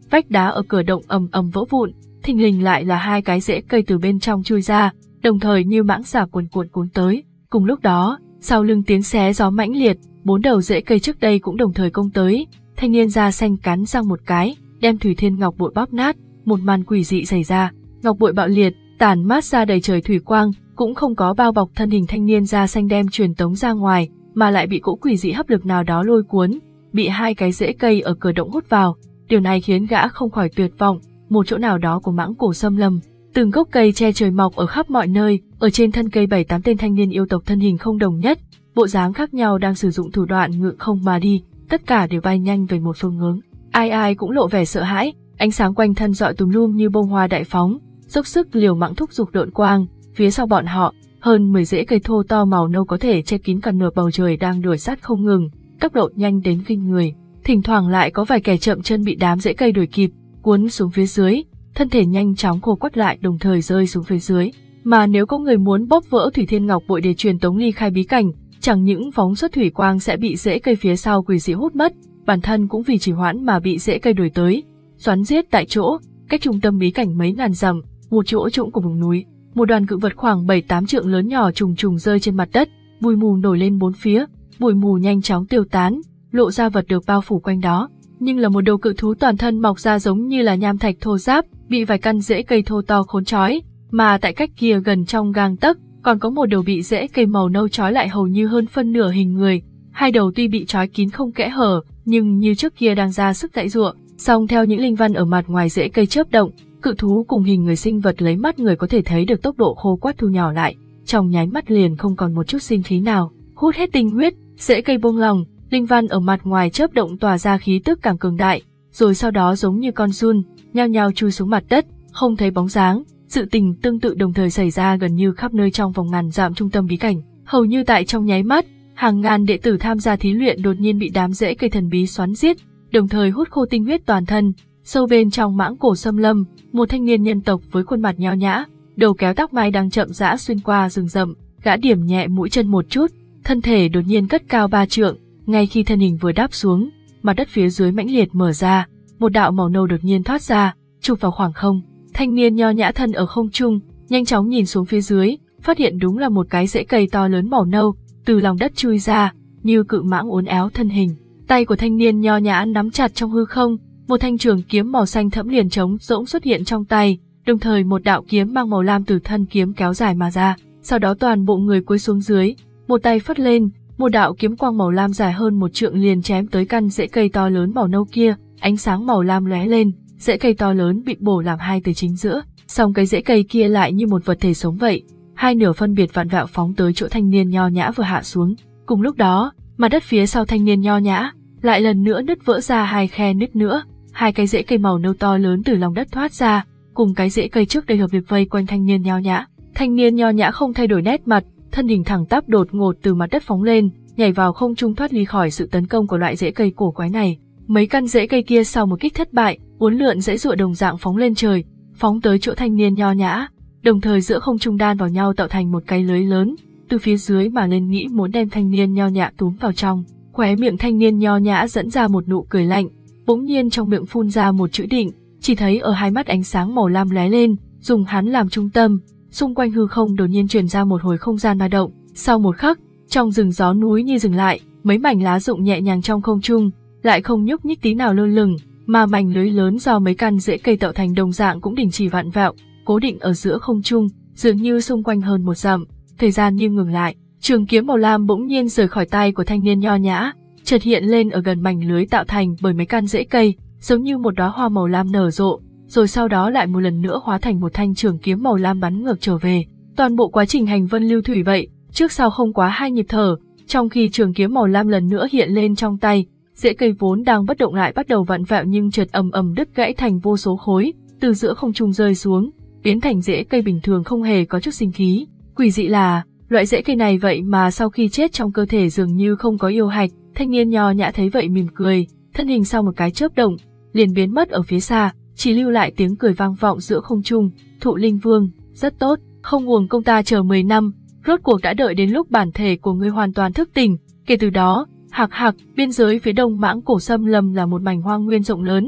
vách đá ở cửa động ầm ầm vỡ vụn, thình lình lại là hai cái rễ cây từ bên trong chui ra, đồng thời như mãng xà cuồn cuộn cuốn tới. Cùng lúc đó, sau lưng tiếng xé gió mãnh liệt, bốn đầu rễ cây trước đây cũng đồng thời công tới. Thanh niên da xanh cắn răng một cái, đem Thủy Thiên Ngọc Bội bóp nát, một màn quỷ dị xảy ra. Ngọc Bội bạo liệt, tản mát ra đầy trời thủy quang, cũng không có bao bọc thân hình thanh niên da xanh đem truyền tống ra ngoài, mà lại bị cỗ quỷ dị hấp lực nào đó lôi cuốn, bị hai cái rễ cây ở cửa động hút vào. Điều này khiến gã không khỏi tuyệt vọng. Một chỗ nào đó của mãng cổ xâm lâm, từng gốc cây che trời mọc ở khắp mọi nơi, ở trên thân cây bảy tám tên thanh niên yêu tộc thân hình không đồng nhất, bộ dáng khác nhau đang sử dụng thủ đoạn ngự không mà đi, tất cả đều bay nhanh về một phương hướng. Ai ai cũng lộ vẻ sợ hãi, ánh sáng quanh thân rọi tùm lum như bông hoa đại phóng, dốc sức liều mạng thúc giục độn quang. Phía sau bọn họ, hơn mười rễ cây thô to màu nâu có thể che kín cả nửa bầu trời đang đuổi sát không ngừng, tốc độ nhanh đến kinh người. Thỉnh thoảng lại có vài kẻ chậm chân bị đám rễ cây đuổi kịp, cuốn xuống phía dưới, thân thể nhanh chóng khô quắt lại đồng thời rơi xuống phía dưới. Mà nếu có người muốn bóp vỡ Thủy Thiên Ngọc Bội để truyền tống ly khai bí cảnh, chẳng những phóng xuất thủy quang sẽ bị rễ cây phía sau quỷ dị hút mất, bản thân cũng vì trì hoãn mà bị rễ cây đuổi tới, xoắn giết tại chỗ. Cách trung tâm bí cảnh mấy ngàn dặm, một chỗ trũng của vùng núi, một đoàn cự vật khoảng bảy tám trượng lớn nhỏ trùng trùng rơi trên mặt đất, bụi mù nổi lên bốn phía, bụi mù nhanh chóng tiêu tán, lộ ra vật được bao phủ quanh đó, nhưng là một đầu cự thú toàn thân mọc ra giống như là nham thạch thô ráp, bị vài căn rễ cây thô to khốn trói, mà tại cách kia gần trong gang tấc, còn có một đầu bị rễ cây màu nâu trói lại hầu như hơn phân nửa hình người. Hai đầu tuy bị trói kín không kẽ hở, nhưng như trước kia đang ra sức dãy giụa, song theo những linh văn ở mặt ngoài rễ cây chớp động, cự thú cùng hình người sinh vật lấy mắt người có thể thấy được tốc độ khô quắt thu nhỏ lại, trong nháy mắt liền không còn một chút sinh khí nào, hút hết tinh huyết, rễ cây buông lỏng, linh văn ở mặt ngoài chớp động tỏa ra khí tức càng cường đại, rồi sau đó giống như con giun, nhao nhao chui xuống mặt đất, không thấy bóng dáng. Sự tình tương tự đồng thời xảy ra gần như khắp nơi trong vòng ngàn dặm trung tâm bí cảnh, hầu như tại trong nháy mắt, hàng ngàn đệ tử tham gia thí luyện đột nhiên bị đám rễ cây thần bí xoắn giết, đồng thời hút khô tinh huyết toàn thân. Sâu bên trong mãng cổ xâm lâm, một thanh niên nhân tộc với khuôn mặt nho nhã, đầu kéo tóc mai đang chậm rãi xuyên qua rừng rậm, gã điểm nhẹ mũi chân một chút, thân thể đột nhiên cất cao ba trượng. Ngay khi thân hình vừa đáp xuống, mặt đất phía dưới mãnh liệt mở ra, một đạo màu nâu đột nhiên thoát ra, chụp vào khoảng không. Thanh niên nho nhã thân ở không trung, nhanh chóng nhìn xuống phía dưới, phát hiện đúng là một cái rễ cây to lớn màu nâu, từ lòng đất chui ra, như cự mãng uốn éo thân hình. Tay của thanh niên nho nhã nắm chặt trong hư không, một thanh trường kiếm màu xanh thẫm liền trống rỗng xuất hiện trong tay, đồng thời một đạo kiếm mang màu lam từ thân kiếm kéo dài mà ra. Sau đó toàn bộ người cúi xuống dưới, một tay phất lên, một đạo kiếm quang màu lam dài hơn một trượng liền chém tới căn rễ cây to lớn màu nâu kia, ánh sáng màu lam lóe lên. Rễ cây to lớn bị bổ làm hai từ chính giữa, song cái rễ cây kia lại như một vật thể sống vậy, hai nửa phân biệt vặn vẹo phóng tới chỗ thanh niên nho nhã vừa hạ xuống. Cùng lúc đó, mặt đất phía sau thanh niên nho nhã lại lần nữa nứt vỡ ra hai khe nứt nữa, hai cái rễ cây màu nâu to lớn từ lòng đất thoát ra, cùng cái rễ cây trước đây hợp lực vây quanh thanh niên nho nhã. Thanh niên nho nhã không thay đổi nét mặt, thân hình thẳng tắp đột ngột từ mặt đất phóng lên, nhảy vào không trung thoát ly khỏi sự tấn công của loại rễ cây cổ quái này. Mấy căn rễ cây kia sau một kích thất bại, uốn lượn dãy dụa đồng dạng phóng lên trời, phóng tới chỗ thanh niên nho nhã, đồng thời giữa không trung đan vào nhau tạo thành một cái lưới lớn, từ phía dưới mà lên nghĩ muốn đem thanh niên nho nhã túm vào trong. Khóe miệng thanh niên nho nhã dẫn ra một nụ cười lạnh, bỗng nhiên trong miệng phun ra một chữ định, chỉ thấy ở hai mắt ánh sáng màu lam lóe lên, dùng hắn làm trung tâm, xung quanh hư không đột nhiên truyền ra một hồi không gian ba động. Sau một khắc, trong rừng gió núi như dừng lại, mấy mảnh lá rụng nhẹ nhàng trong không trung, lại không nhúc nhích tí nào lơ lửng, mà mảnh lưới lớn do mấy căn rễ cây tạo thành đồng dạng cũng đình chỉ vặn vẹo, cố định ở giữa không trung, dường như xung quanh hơn một dặm. Thời gian như ngừng lại, trường kiếm màu lam bỗng nhiên rời khỏi tay của thanh niên nho nhã, chợt hiện lên ở gần mảnh lưới tạo thành bởi mấy căn rễ cây, giống như một đóa hoa màu lam nở rộ, rồi sau đó lại một lần nữa hóa thành một thanh trường kiếm màu lam bắn ngược trở về. Toàn bộ quá trình hành vân lưu thủy vậy, trước sau không quá hai nhịp thở, trong khi trường kiếm màu lam lần nữa hiện lên trong tay, rễ cây vốn đang bất động lại bắt đầu vặn vẹo nhưng chợt ầm ầm đứt gãy thành vô số khối, từ giữa không trung rơi xuống, biến thành rễ cây bình thường không hề có chút sinh khí. Quỷ dị là, loại rễ cây này vậy mà sau khi chết trong cơ thể dường như không có yêu hạch. Thanh niên nho nhã thấy vậy mỉm cười, thân hình sau một cái chớp động, liền biến mất ở phía xa, chỉ lưu lại tiếng cười vang vọng giữa không trung. Thụ Linh Vương, rất tốt, không uổng công ta chờ mười năm, rốt cuộc đã đợi đến lúc bản thể của ngươi hoàn toàn thức tỉnh. Kể từ đó, hạc hạc, biên giới phía đông mãng cổ xâm lâm là một mảnh hoang nguyên rộng lớn,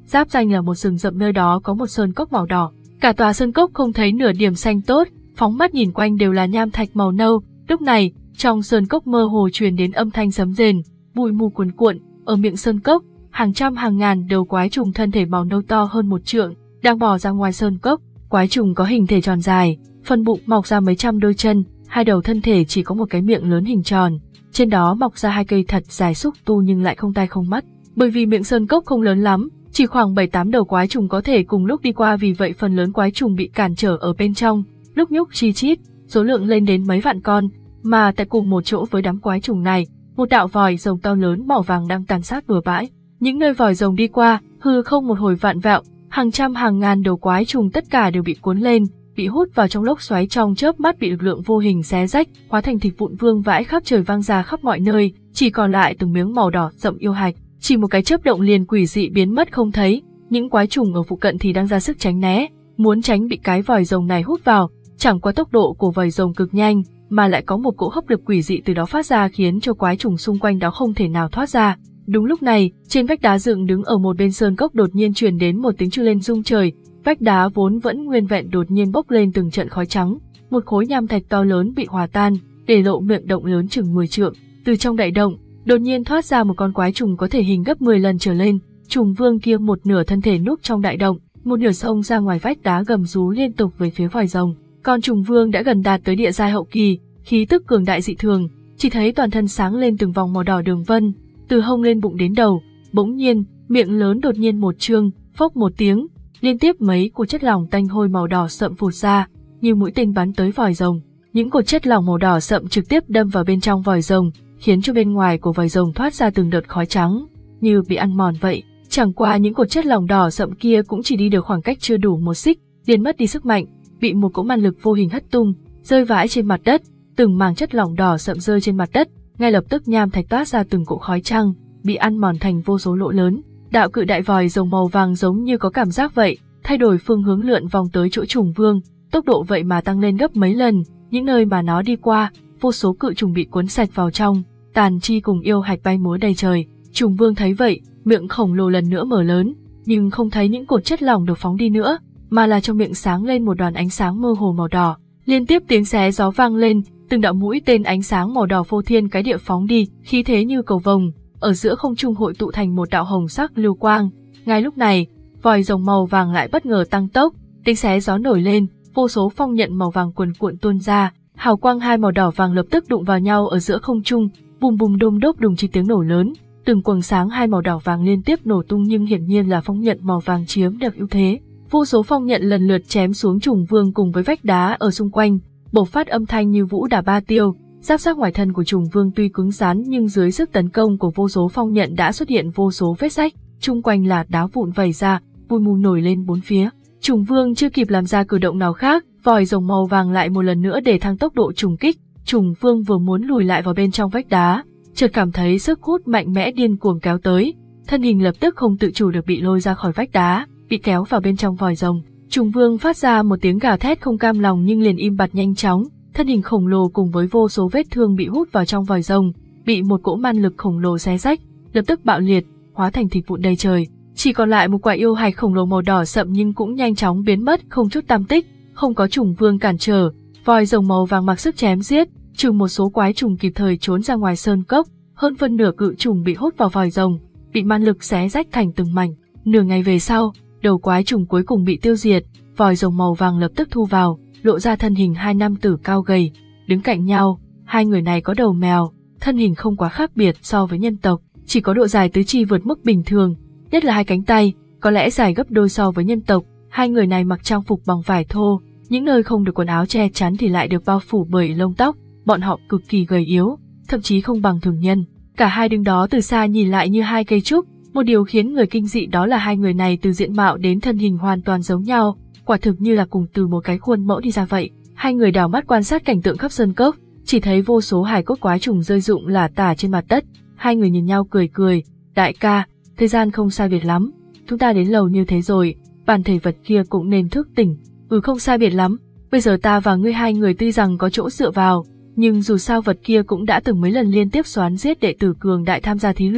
giáp ranh là một rừng rậm, nơi đó có một sơn cốc màu đỏ. Cả tòa sơn cốc không thấy nửa điểm xanh tốt, phóng mắt nhìn quanh đều là nham thạch màu nâu. Lúc này, trong sơn cốc mơ hồ truyền đến âm thanh sấm rền, bụi mù cuồn cuộn. Ở miệng sơn cốc, hàng trăm hàng ngàn đầu quái trùng thân thể màu nâu to hơn một trượng đang bò ra ngoài sơn cốc. Quái trùng có hình thể tròn dài, phần bụng mọc ra mấy trăm đôi chân, hai đầu thân thể chỉ có một cái miệng lớn hình tròn, trên đó mọc ra hai cây thật dài xúc tu nhưng lại không tai không mắt. Bởi vì miệng sơn cốc không lớn lắm, chỉ khoảng bảy tám đầu quái trùng có thể cùng lúc đi qua, vì vậy phần lớn quái trùng bị cản trở ở bên trong, lúc nhúc chi chít, số lượng lên đến mấy vạn con. Mà tại cùng một chỗ với đám quái trùng này, một đạo vòi rồng to lớn màu vàng đang tàn sát bừa bãi. Những nơi vòi rồng đi qua, hư không một hồi vạn vẹo, hàng trăm hàng ngàn đầu quái trùng tất cả đều bị cuốn lên, bị hút vào trong lốc xoáy, trong chớp mắt bị lực lượng vô hình xé rách, hóa thành thịt vụn vương vãi khắp trời, vang ra khắp mọi nơi, chỉ còn lại từng miếng màu đỏ sậm yêu hạch. Chỉ một cái chớp động liền quỷ dị biến mất không thấy. Những quái trùng ở phụ cận thì đang ra sức tránh né, muốn tránh bị cái vòi rồng này hút vào. Chẳng qua tốc độ của vòi rồng cực nhanh, mà lại có một cỗ hấp lực quỷ dị từ đó phát ra, khiến cho quái trùng xung quanh đó không thể nào thoát ra. Đúng lúc này, trên vách đá dựng đứng ở một bên sơn cốc đột nhiên truyền đến một tiếng chư lên rung trời. Vách đá vốn vẫn nguyên vẹn đột nhiên bốc lên từng trận khói trắng, một khối nham thạch to lớn bị hòa tan, để lộ miệng động lớn chừng mười trượng. Từ trong đại động, đột nhiên thoát ra một con quái trùng có thể hình gấp mười lần trở lên. Trùng vương kia một nửa thân thể núp trong đại động, một nửa xông ra ngoài vách đá gầm rú liên tục về phía vòi rồng. Con trùng vương đã gần đạt tới địa giai hậu kỳ, khí tức cường đại dị thường, chỉ thấy toàn thân sáng lên từng vòng màu đỏ đường vân, từ hông lên bụng đến đầu. Bỗng nhiên, miệng lớn đột nhiên một trương, phốc một tiếng, liên tiếp mấy cột chất lỏng tanh hôi màu đỏ sậm phụt ra, như mũi tên bắn tới vòi rồng. Những cột chất lỏng màu đỏ sậm trực tiếp đâm vào bên trong vòi rồng, khiến cho bên ngoài của vòi rồng thoát ra từng đợt khói trắng, như bị ăn mòn vậy. Chẳng qua những cột chất lỏng đỏ sậm kia cũng chỉ đi được khoảng cách chưa đủ một xích, liền mất đi sức mạnh, bị một cỗ man lực vô hình hất tung, rơi vãi trên mặt đất. Từng mảng chất lỏng đỏ sậm rơi trên mặt đất, ngay lập tức nham thạch toát ra từng cỗ khói trắng, bị ăn mòn thành vô số lỗ lớn. Đạo cự đại vòi rồng màu vàng giống như có cảm giác vậy, thay đổi phương hướng lượn vòng tới chỗ trùng vương, tốc độ vậy mà tăng lên gấp mấy lần. Những nơi mà nó đi qua, vô số cự trùng bị cuốn sạch vào trong, tàn chi cùng yêu hạch bay múa đầy trời. Trùng vương thấy vậy, miệng khổng lồ lần nữa mở lớn, nhưng không thấy những cột chất lỏng được phóng đi nữa, mà là trong miệng sáng lên một đoàn ánh sáng mơ hồ màu đỏ. Liên tiếp tiếng xé gió vang lên, từng đạo mũi tên ánh sáng màu đỏ phô thiên cái địa phóng đi, khí thế như cầu vồng, ở giữa không trung hội tụ thành một đạo hồng sắc lưu quang. Ngay lúc này, vòi rồng màu vàng lại bất ngờ tăng tốc, tiếng xé gió nổi lên, vô số phong nhận màu vàng cuồn cuộn tuôn ra, hào quang hai màu đỏ vàng lập tức đụng vào nhau ở giữa không trung, bùm bùm đôm đốp đùng chi tiếng nổ lớn, từng quầng sáng hai màu đỏ vàng liên tiếp nổ tung, nhưng hiển nhiên là phong nhận màu vàng chiếm được ưu thế. Vô số phong nhận lần lượt chém xuống trùng vương cùng với vách đá ở xung quanh, bộc phát âm thanh như vũ đả ba tiêu. Giáp xác ngoài thân của trùng vương tuy cứng rắn nhưng dưới sức tấn công của vô số phong nhận đã xuất hiện vô số vết rách, chung quanh là đá vụn vẩy ra, bụi mù nổi lên bốn phía. Trùng vương chưa kịp làm ra cử động nào khác, vòi rồng màu vàng lại một lần nữa để thăng tốc độ trùng kích. Trùng vương vừa muốn lùi lại vào bên trong vách đá, chợt cảm thấy sức hút mạnh mẽ điên cuồng kéo tới, thân hình lập tức không tự chủ được bị lôi ra khỏi vách đá, bị kéo vào bên trong vòi rồng. Trùng vương phát ra một tiếng gào thét không cam lòng nhưng liền im bặt nhanh chóng, thân hình khổng lồ cùng với vô số vết thương bị hút vào trong vòi rồng, bị một cỗ man lực khổng lồ xé rách, lập tức bạo liệt, hóa thành thịt vụn đầy trời. Chỉ còn lại một quả yêu hạch khổng lồ màu đỏ sậm nhưng cũng nhanh chóng biến mất không chút tăm tích. Không có trùng vương cản trở, vòi rồng màu vàng mặc sức chém giết, trừ một số quái trùng kịp thời trốn ra ngoài sơn cốc, hơn phân nửa cự trùng bị hút vào vòi rồng, bị man lực xé rách thành từng mảnh. Nửa ngày về sau, đầu quái trùng cuối cùng bị tiêu diệt, vòi rồng màu vàng lập tức thu vào, lộ ra thân hình hai nam tử cao gầy, đứng cạnh nhau. Hai người này có đầu mèo, thân hình không quá khác biệt so với nhân tộc, chỉ có độ dài tứ chi vượt mức bình thường, nhất là hai cánh tay, có lẽ dài gấp đôi so với nhân tộc. Hai người này mặc trang phục bằng vải thô, những nơi không được quần áo che chắn thì lại được bao phủ bởi lông tóc, bọn họ cực kỳ gầy yếu, thậm chí không bằng thường nhân. Cả hai đứng đó từ xa nhìn lại như hai cây trúc, một điều khiến người kinh dị đó là hai người này từ diện mạo đến thân hình hoàn toàn giống nhau, quả thực như là cùng từ một cái khuôn mẫu đi ra vậy. Hai người đảo mắt quan sát cảnh tượng khắp sơn cốc, chỉ thấy vô số hài cốt quái trùng rơi rụng lả tả trên mặt đất. Hai người nhìn nhau cười cười, đại ca, thời gian không sai biệt lắm, chúng ta đến lâu như thế rồi, bản thể vật kia cũng nên thức tỉnh. Ừ, không sai biệt lắm, bây giờ ta và ngươi hai người tuy rằng có chỗ dựa vào, nhưng dù sao vật kia cũng đã từng mấy lần liên tiếp xoán giết đệ tử cường đại tham gia thí luyện,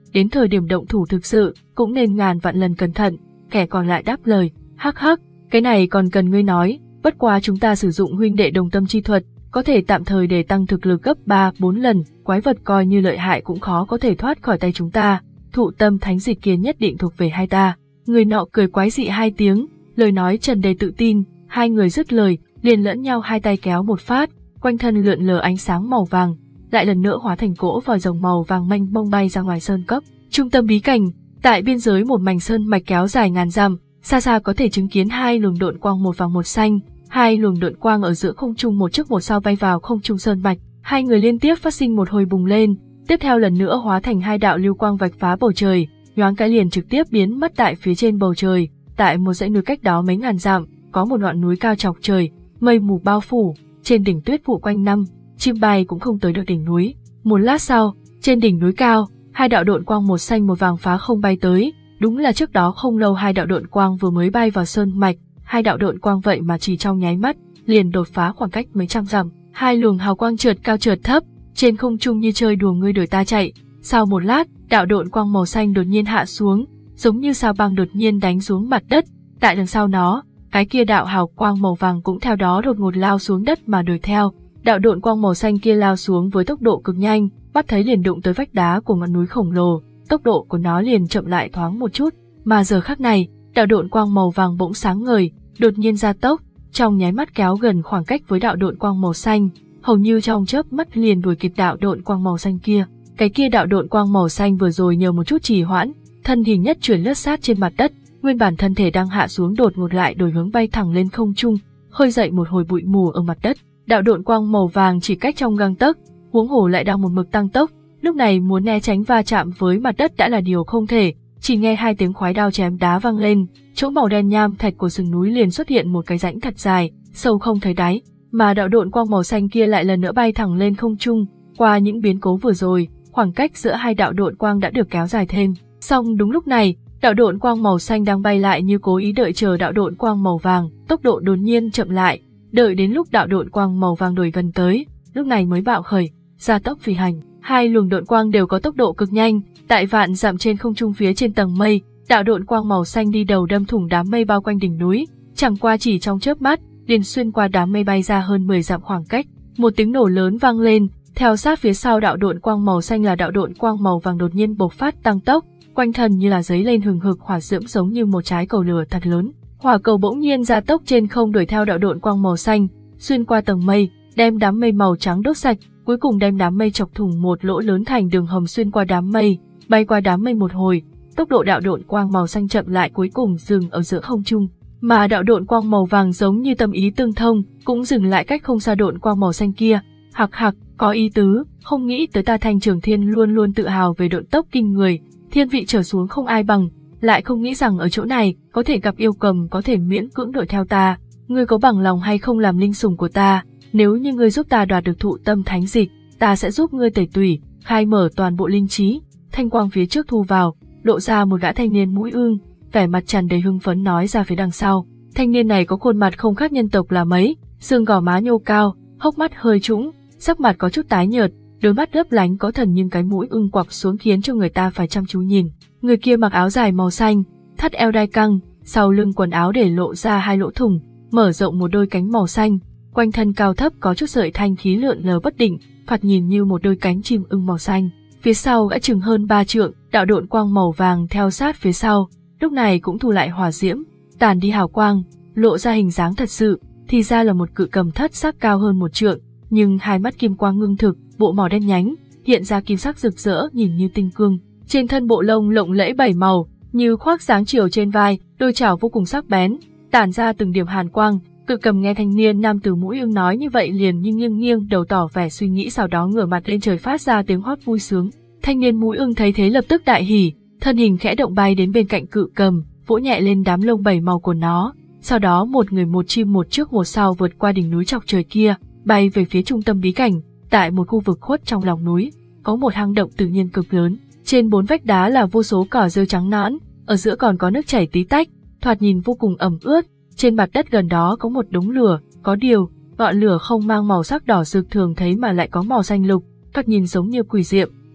đến thời điểm động thủ thực sự, cũng nên ngàn vạn lần cẩn thận. Kẻ còn lại đáp lời, hắc hắc, cái này còn cần ngươi nói, bất quá chúng ta sử dụng huynh đệ đồng tâm chi thuật, có thể tạm thời để tăng thực lực gấp ba bốn lần, quái vật coi như lợi hại cũng khó có thể thoát khỏi tay chúng ta, thụ tâm thánh dịch kia nhất định thuộc về hai ta. Người nọ cười quái dị hai tiếng, lời nói tràn đầy tự tin, hai người dứt lời, liền lẫn nhau hai tay kéo một phát, quanh thân lượn lờ ánh sáng màu vàng, lại lần nữa hóa thành cỗ vòi rồng màu vàng mênh mông bay ra ngoài sơn cốc. Trung tâm bí cảnh, tại biên giới một mảnh sơn mạch kéo dài ngàn dặm, xa xa có thể chứng kiến hai luồng độn quang một vàng một xanh, hai luồng độn quang ở giữa không trung một trước một sau bay vào không trung sơn mạch, hai người liên tiếp phát sinh một hồi bùng lên, tiếp theo lần nữa hóa thành hai đạo lưu quang vạch phá bầu trời, nhoáng cái liền trực tiếp biến mất tại phía trên bầu trời. Tại một dãy núi cách đó mấy ngàn dặm, có một ngọn núi cao chọc trời, mây mù bao phủ, trên đỉnh tuyết phủ quanh năm, chim bay cũng không tới được đỉnh núi. Một lát sau, trên đỉnh núi cao, hai đạo độn quang một xanh một vàng phá không bay tới, đúng là trước đó không lâu hai đạo độn quang vừa mới bay vào sơn mạch, hai đạo độn quang vậy mà chỉ trong nháy mắt, liền đột phá khoảng cách mấy trăm dặm, hai luồng hào quang chợt cao chợt thấp, trên không trung như chơi đùa ngươi đuổi ta chạy. Sau một lát, đạo độn quang màu xanh đột nhiên hạ xuống, giống như sao băng đột nhiên đánh xuống mặt đất, tại đằng sau nó, cái kia đạo hào quang màu vàng cũng theo đó đột ngột lao xuống đất mà đuổi theo. Đạo độn quang màu xanh kia lao xuống với tốc độ cực nhanh, bắt thấy liền đụng tới vách đá của ngọn núi khổng lồ, tốc độ của nó liền chậm lại thoáng một chút, mà giờ khắc này, đạo độn quang màu vàng bỗng sáng ngời, đột nhiên gia tốc, trong nháy mắt kéo gần khoảng cách với đạo độn quang màu xanh, hầu như trong chớp mắt liền đuổi kịp đạo độn quang màu xanh kia. Cái kia đạo độn quang màu xanh vừa rồi nhờ một chút trì hoãn, thân hình nhất chuyển lướt sát trên mặt đất, nguyên bản thân thể đang hạ xuống đột ngột lại đổi hướng bay thẳng lên không trung, khơi dậy một hồi bụi mù ở mặt đất. Đạo độn quang màu vàng chỉ cách trong gang tấc, huống hồ lại đang một mực tăng tốc, lúc này muốn né tránh va chạm với mặt đất đã là điều không thể. Chỉ nghe hai tiếng khoái đao chém đá vang lên, chỗ màu đen nham thạch của sườn núi liền xuất hiện một cái rãnh thật dài, sâu không thấy đáy, mà đạo độn quang màu xanh kia lại lần nữa bay thẳng lên không trung. Qua những biến cố vừa rồi, khoảng cách giữa hai đạo độn quang đã được kéo dài thêm. Song đúng lúc này, đạo độn quang màu xanh đang bay lại như cố ý đợi chờ đạo độn quang màu vàng, tốc độ đột nhiên chậm lại, đợi đến lúc đạo độn quang màu vàng đuổi gần tới, lúc này mới bạo khởi, gia tốc phi hành. Hai luồng độn quang đều có tốc độ cực nhanh, tại vạn dặm trên không trung phía trên tầng mây, đạo độn quang màu xanh đi đầu đâm thủng đám mây bao quanh đỉnh núi, chẳng qua chỉ trong chớp mắt, liền xuyên qua đám mây bay ra hơn mười dặm khoảng cách. Một tiếng nổ lớn vang lên, theo sát phía sau đạo độn quang màu xanh là đạo độn quang màu vàng đột nhiên bộc phát tăng tốc, quanh thân như là giấy lên hừng hực hỏa diễm giống như một trái cầu lửa thật lớn. Hỏa cầu bỗng nhiên gia tốc trên không đuổi theo đạo độn quang màu xanh, xuyên qua tầng mây, đem đám mây màu trắng đốt sạch, cuối cùng đem đám mây chọc thủng một lỗ lớn thành đường hầm xuyên qua đám mây, bay qua đám mây một hồi, tốc độ đạo độn quang màu xanh chậm lại cuối cùng dừng ở giữa không trung, mà đạo độn quang màu vàng giống như tâm ý tương thông, cũng dừng lại cách không xa độn quang màu xanh kia. Hạc hạc, có ý tứ, không nghĩ tới ta Thanh Trường Thiên luôn luôn tự hào về độn tốc kinh người, thiên vị trở xuống không ai bằng, lại không nghĩ rằng ở chỗ này có thể gặp yêu cầm có thể miễn cưỡng đuổi theo ta. Ngươi có bằng lòng hay không làm linh sủng của ta? Nếu như ngươi giúp ta đoạt được thụ tâm thánh dịch, ta sẽ giúp ngươi tẩy tủy, khai mở toàn bộ linh trí. Thanh quang phía trước thu vào, lộ ra một gã thanh niên mũi ương, vẻ mặt tràn đầy hưng phấn nói ra phía đằng sau. Thanh niên này có khuôn mặt không khác nhân tộc là mấy, xương gò má nhô cao, hốc mắt hơi trũng, sắc mặt có chút tái nhợt, đôi mắt lấp lánh có thần nhưng cái mũi ưng quặp xuống khiến cho người ta phải chăm chú nhìn. Người kia mặc áo dài màu xanh, thắt eo đai căng, sau lưng quần áo để lộ ra hai lỗ thủng, mở rộng một đôi cánh màu xanh, quanh thân cao thấp có chút sợi thanh khí lượn lờ bất định, thoạt nhìn như một đôi cánh chim ưng màu xanh. Phía sau đã chừng hơn ba trượng, đạo độn quang màu vàng theo sát phía sau, lúc này cũng thu lại hỏa diễm, tàn đi hào quang, lộ ra hình dáng thật sự, thì ra là một cự cầm thất sắc cao hơn một trượng, nhưng hai mắt kim quang ngưng thực, bộ màu đen nhánh, hiện ra kim sắc rực rỡ nhìn như tinh cương. Trên thân bộ lông lộng lẫy bảy màu, như khoác dáng chiều trên vai, đôi chảo vô cùng sắc bén, tản ra từng điểm hàn quang. Cự cầm nghe thanh niên nam tử mũi ưng nói như vậy liền nhưng nghiêng nghiêng đầu tỏ vẻ suy nghĩ, sau đó ngửa mặt lên trời phát ra tiếng hót vui sướng. Thanh niên mũi ưng thấy thế lập tức đại hỉ, thân hình khẽ động bay đến bên cạnh cự cầm, vỗ nhẹ lên đám lông bảy màu của nó. Sau đó một người một chim một trước một sau vượt qua đỉnh núi chọc trời kia, bay về phía trung tâm bí cảnh. Tại một khu vực khuất trong lòng núi, có một hang động tự nhiên cực lớn. Trên bốn vách đá là vô số cỏ rêu trắng nõn, ở giữa còn có nước chảy tí tách, thoạt nhìn vô cùng ẩm ướt. Trên mặt đất gần đó có một đống lửa, có điều, ngọn lửa không mang màu sắc đỏ rực thường thấy mà lại có màu xanh lục, thoạt nhìn giống như quỷ diệm,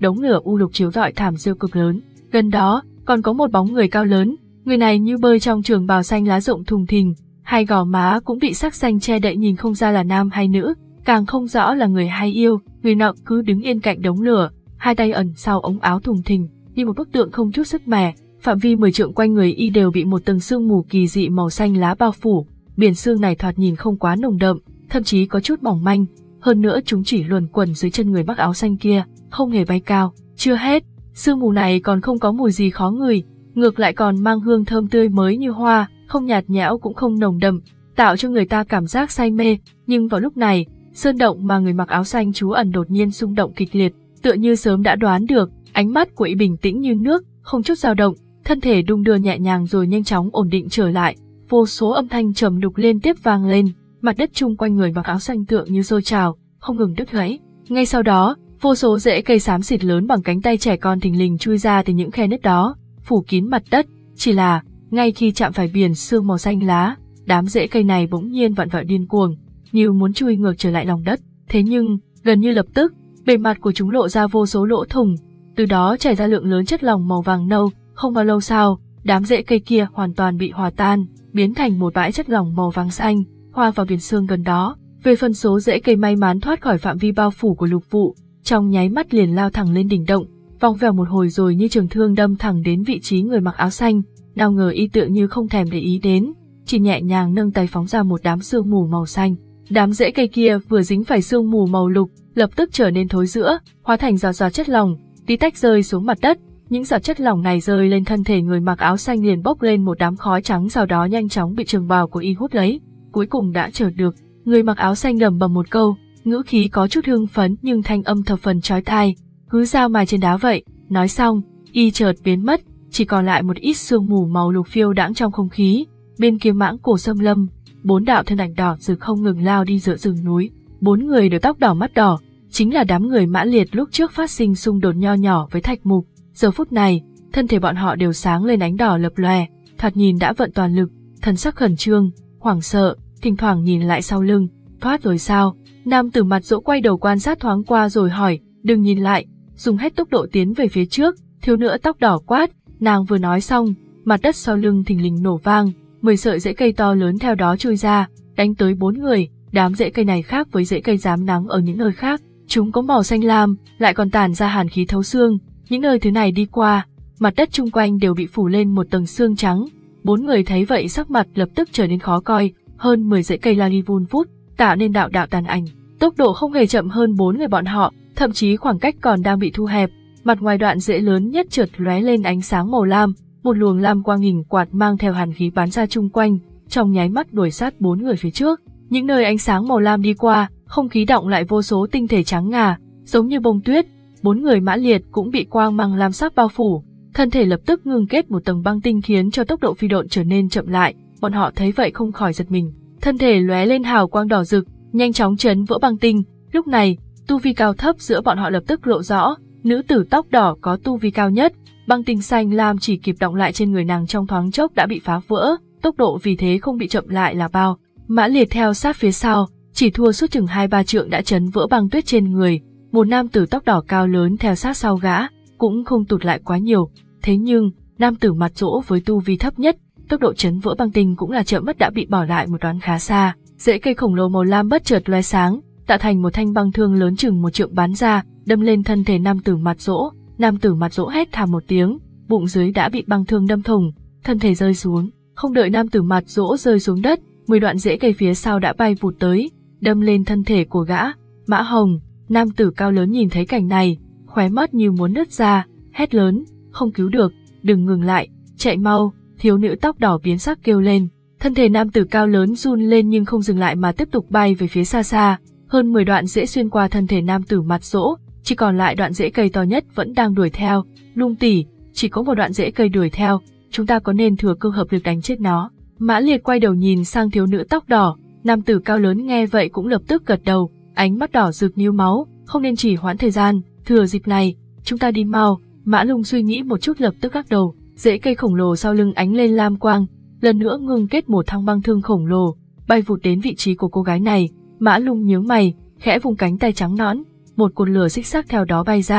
đống lửa u lục chiếu rọi thảm siêu cực lớn. Gần đó, còn có một bóng người cao lớn, người này như bơi trong trường bào xanh lá rộng thùng thình, hai gò má cũng bị sắc xanh che đậy nhìn không ra là nam hay nữ, càng không rõ là người hay yêu. Người nọ cứ đứng yên cạnh đống lửa, hai tay ẩn sau ống áo thùng thình, như một bức tượng không chút sức mẻ. Phạm vi mười trượng quanh người y đều bị một tầng sương mù kỳ dị màu xanh lá bao phủ. Biển sương này thoạt nhìn không quá nồng đậm, thậm chí có chút mỏng manh, hơn nữa chúng chỉ luẩn quẩn dưới chân người mặc áo xanh kia, không hề bay cao. Chưa hết, sương mù này còn không có mùi gì khó ngửi, ngược lại còn mang hương thơm tươi mới như hoa, không nhạt nhẽo cũng không nồng đậm, tạo cho người ta cảm giác say mê. Nhưng vào lúc này, sơn động mà người mặc áo xanh trú ẩn đột nhiên xung động kịch liệt, tựa như sớm đã đoán được. Ánh mắt của y bình tĩnh như nước, không chút dao động, thân thể đung đưa nhẹ nhàng rồi nhanh chóng ổn định trở lại. Vô số âm thanh trầm đục liên tiếp vang lên, mặt đất chung quanh người mặc áo xanh tượng như sôi trào, không ngừng đứt gãy. Ngay sau đó, vô số rễ cây xám xịt lớn bằng cánh tay trẻ con thình lình chui ra từ những khe nứt đó, phủ kín mặt đất. Chỉ là, ngay khi chạm phải biển sương màu xanh lá, đám rễ cây này bỗng nhiên vặn vẹo điên cuồng, như muốn chui ngược trở lại lòng đất. Thế nhưng, gần như lập tức, bề mặt của chúng lộ ra vô số lỗ thủng, từ đó chảy ra lượng lớn chất lỏng màu vàng nâu. Không bao lâu sau, đám rễ cây kia hoàn toàn bị hòa tan, biến thành một bãi chất lỏng màu vàng xanh, hòa vào biển sương gần đó. Về phần số rễ cây may mắn thoát khỏi phạm vi bao phủ của lục vụ, trong nháy mắt liền lao thẳng lên đỉnh động, vòng vèo một hồi rồi như trường thương đâm thẳng đến vị trí người mặc áo xanh. Nào ngờ y tựa như không thèm để ý đến, chỉ nhẹ nhàng nâng tay phóng ra một đám sương mù màu xanh. Đám rễ cây kia vừa dính phải sương mù màu lục, lập tức trở nên thối rữa, hóa thành giọt giọt chất lỏng, tí tách rơi xuống mặt đất. Những giọt chất lỏng này rơi lên thân thể người mặc áo xanh liền bốc lên một đám khói trắng, sau đó nhanh chóng bị trường bào của y hút lấy. Cuối cùng đã chờ được, người mặc áo xanh lẩm bẩm một câu, ngữ khí có chút hưng phấn nhưng thanh âm thập phần chói tai, cứ dao mài trên đá vậy. Nói xong, y chợt biến mất, chỉ còn lại một ít sương mù màu lục phiêu đãng trong không khí. Bên kia mãng cổ xâm lâm, bốn đạo thân ảnh đỏ rực không ngừng lao đi giữa rừng núi. Bốn người đều tóc đỏ mắt đỏ, chính là đám người Mã Liệt lúc trước phát sinh xung đột nho nhỏ với Thạch Mục. Giờ phút này, thân thể bọn họ đều sáng lên ánh đỏ lập lòe, thoạt nhìn đã vận toàn lực, thần sắc khẩn trương, hoảng sợ, thỉnh thoảng nhìn lại sau lưng. Thoát rồi sao? Nam tử mặt dỗ quay đầu quan sát thoáng qua rồi hỏi, đừng nhìn lại, dùng hết tốc độ tiến về phía trước. Thiếu nữ tóc đỏ quát. Nàng vừa nói xong, mặt đất sau lưng thình lình nổ vang, mười sợi rễ cây to lớn theo đó chui ra, đánh tới bốn người. Đám rễ cây này khác với rễ cây rám nắng ở những nơi khác, chúng có màu xanh lam, lại còn tản ra hàn khí thấu xương. Những nơi thứ này đi qua, mặt đất chung quanh đều bị phủ lên một tầng xương trắng. Bốn người thấy vậy sắc mặt lập tức trở nên khó coi, hơn mười rễ cây lao đi vun vút, tạo nên đạo đạo tàn ảnh. Tốc độ không hề chậm hơn bốn người bọn họ, thậm chí khoảng cách còn đang bị thu hẹp. Mặt ngoài đoạn rễ lớn nhất chợt lóe lên ánh sáng màu lam, một luồng lam quang nghìn quạt mang theo hàn khí bắn ra chung quanh, trong nháy mắt đuổi sát bốn người phía trước. Những nơi ánh sáng màu lam đi qua, không khí đọng lại vô số tinh thể trắng ngà, giống như bông tuyết. Bốn người Mã Liệt cũng bị quang mang lam sắc bao phủ, thân thể lập tức ngưng kết một tầng băng tinh khiến cho tốc độ phi độn trở nên chậm lại. Bọn họ thấy vậy không khỏi giật mình, thân thể lóe lên hào quang đỏ rực, nhanh chóng chấn vỡ băng tinh. Lúc này, tu vi cao thấp giữa bọn họ lập tức lộ rõ. Nữ tử tóc đỏ có tu vi cao nhất, băng tinh xanh lam chỉ kịp đọng lại trên người nàng trong thoáng chốc đã bị phá vỡ, tốc độ vì thế không bị chậm lại là bao. Mã Liệt theo sát phía sau, chỉ thua suốt chừng hai ba trượng đã chấn vỡ băng tuyết trên người. Một nam tử tóc đỏ cao lớn theo sát sau gã, cũng không tụt lại quá nhiều. Thế nhưng, nam tử mặt dỗ với tu vi thấp nhất, tốc độ chấn vỡ băng tinh cũng là chậm mất đã bị bỏ lại một đoạn khá xa. Rễ cây khổng lồ màu lam bất chợt lóe sáng, tạo thành một thanh băng thương lớn chừng một trượng bắn ra, đâm lên thân thể nam tử mặt dỗ. Nam tử mặt dỗ hét thảm một tiếng, bụng dưới đã bị băng thương đâm thủng, thân thể rơi xuống. Không đợi nam tử mặt dỗ rơi xuống đất, mười đoạn rễ cây phía sau đã bay vụt tới, đâm lên thân thể của gã. Mã Hồng, nam tử cao lớn nhìn thấy cảnh này, khóe mắt như muốn nứt ra, hét lớn, không cứu được, đừng ngừng lại, chạy mau. Thiếu nữ tóc đỏ biến sắc kêu lên, thân thể nam tử cao lớn run lên nhưng không dừng lại mà tiếp tục bay về phía xa xa. Hơn mười đoạn rễ xuyên qua thân thể nam tử mặt dỗ, chỉ còn lại đoạn rễ cây to nhất vẫn đang đuổi theo. Lung tỷ, chỉ có một đoạn rễ cây đuổi theo, chúng ta có nên thừa cơ hợp lực đánh chết nó? Mã Liệt quay đầu nhìn sang thiếu nữ tóc đỏ, nam tử cao lớn nghe vậy cũng lập tức gật đầu, ánh mắt đỏ rực như máu, không nên chỉ hoãn thời gian, thừa dịp này, chúng ta đi mau. Mã Lung suy nghĩ một chút lập tức lắc đầu, rễ cây khổng lồ sau lưng ánh lên lam quang, lần nữa ngưng kết một thanh băng thương khổng lồ, bay vụt đến vị trí của cô gái này. Mã Lung nhướng mày, khẽ vùng cánh tay trắng nõn, một cột lửa xích sắc theo đó bay ra,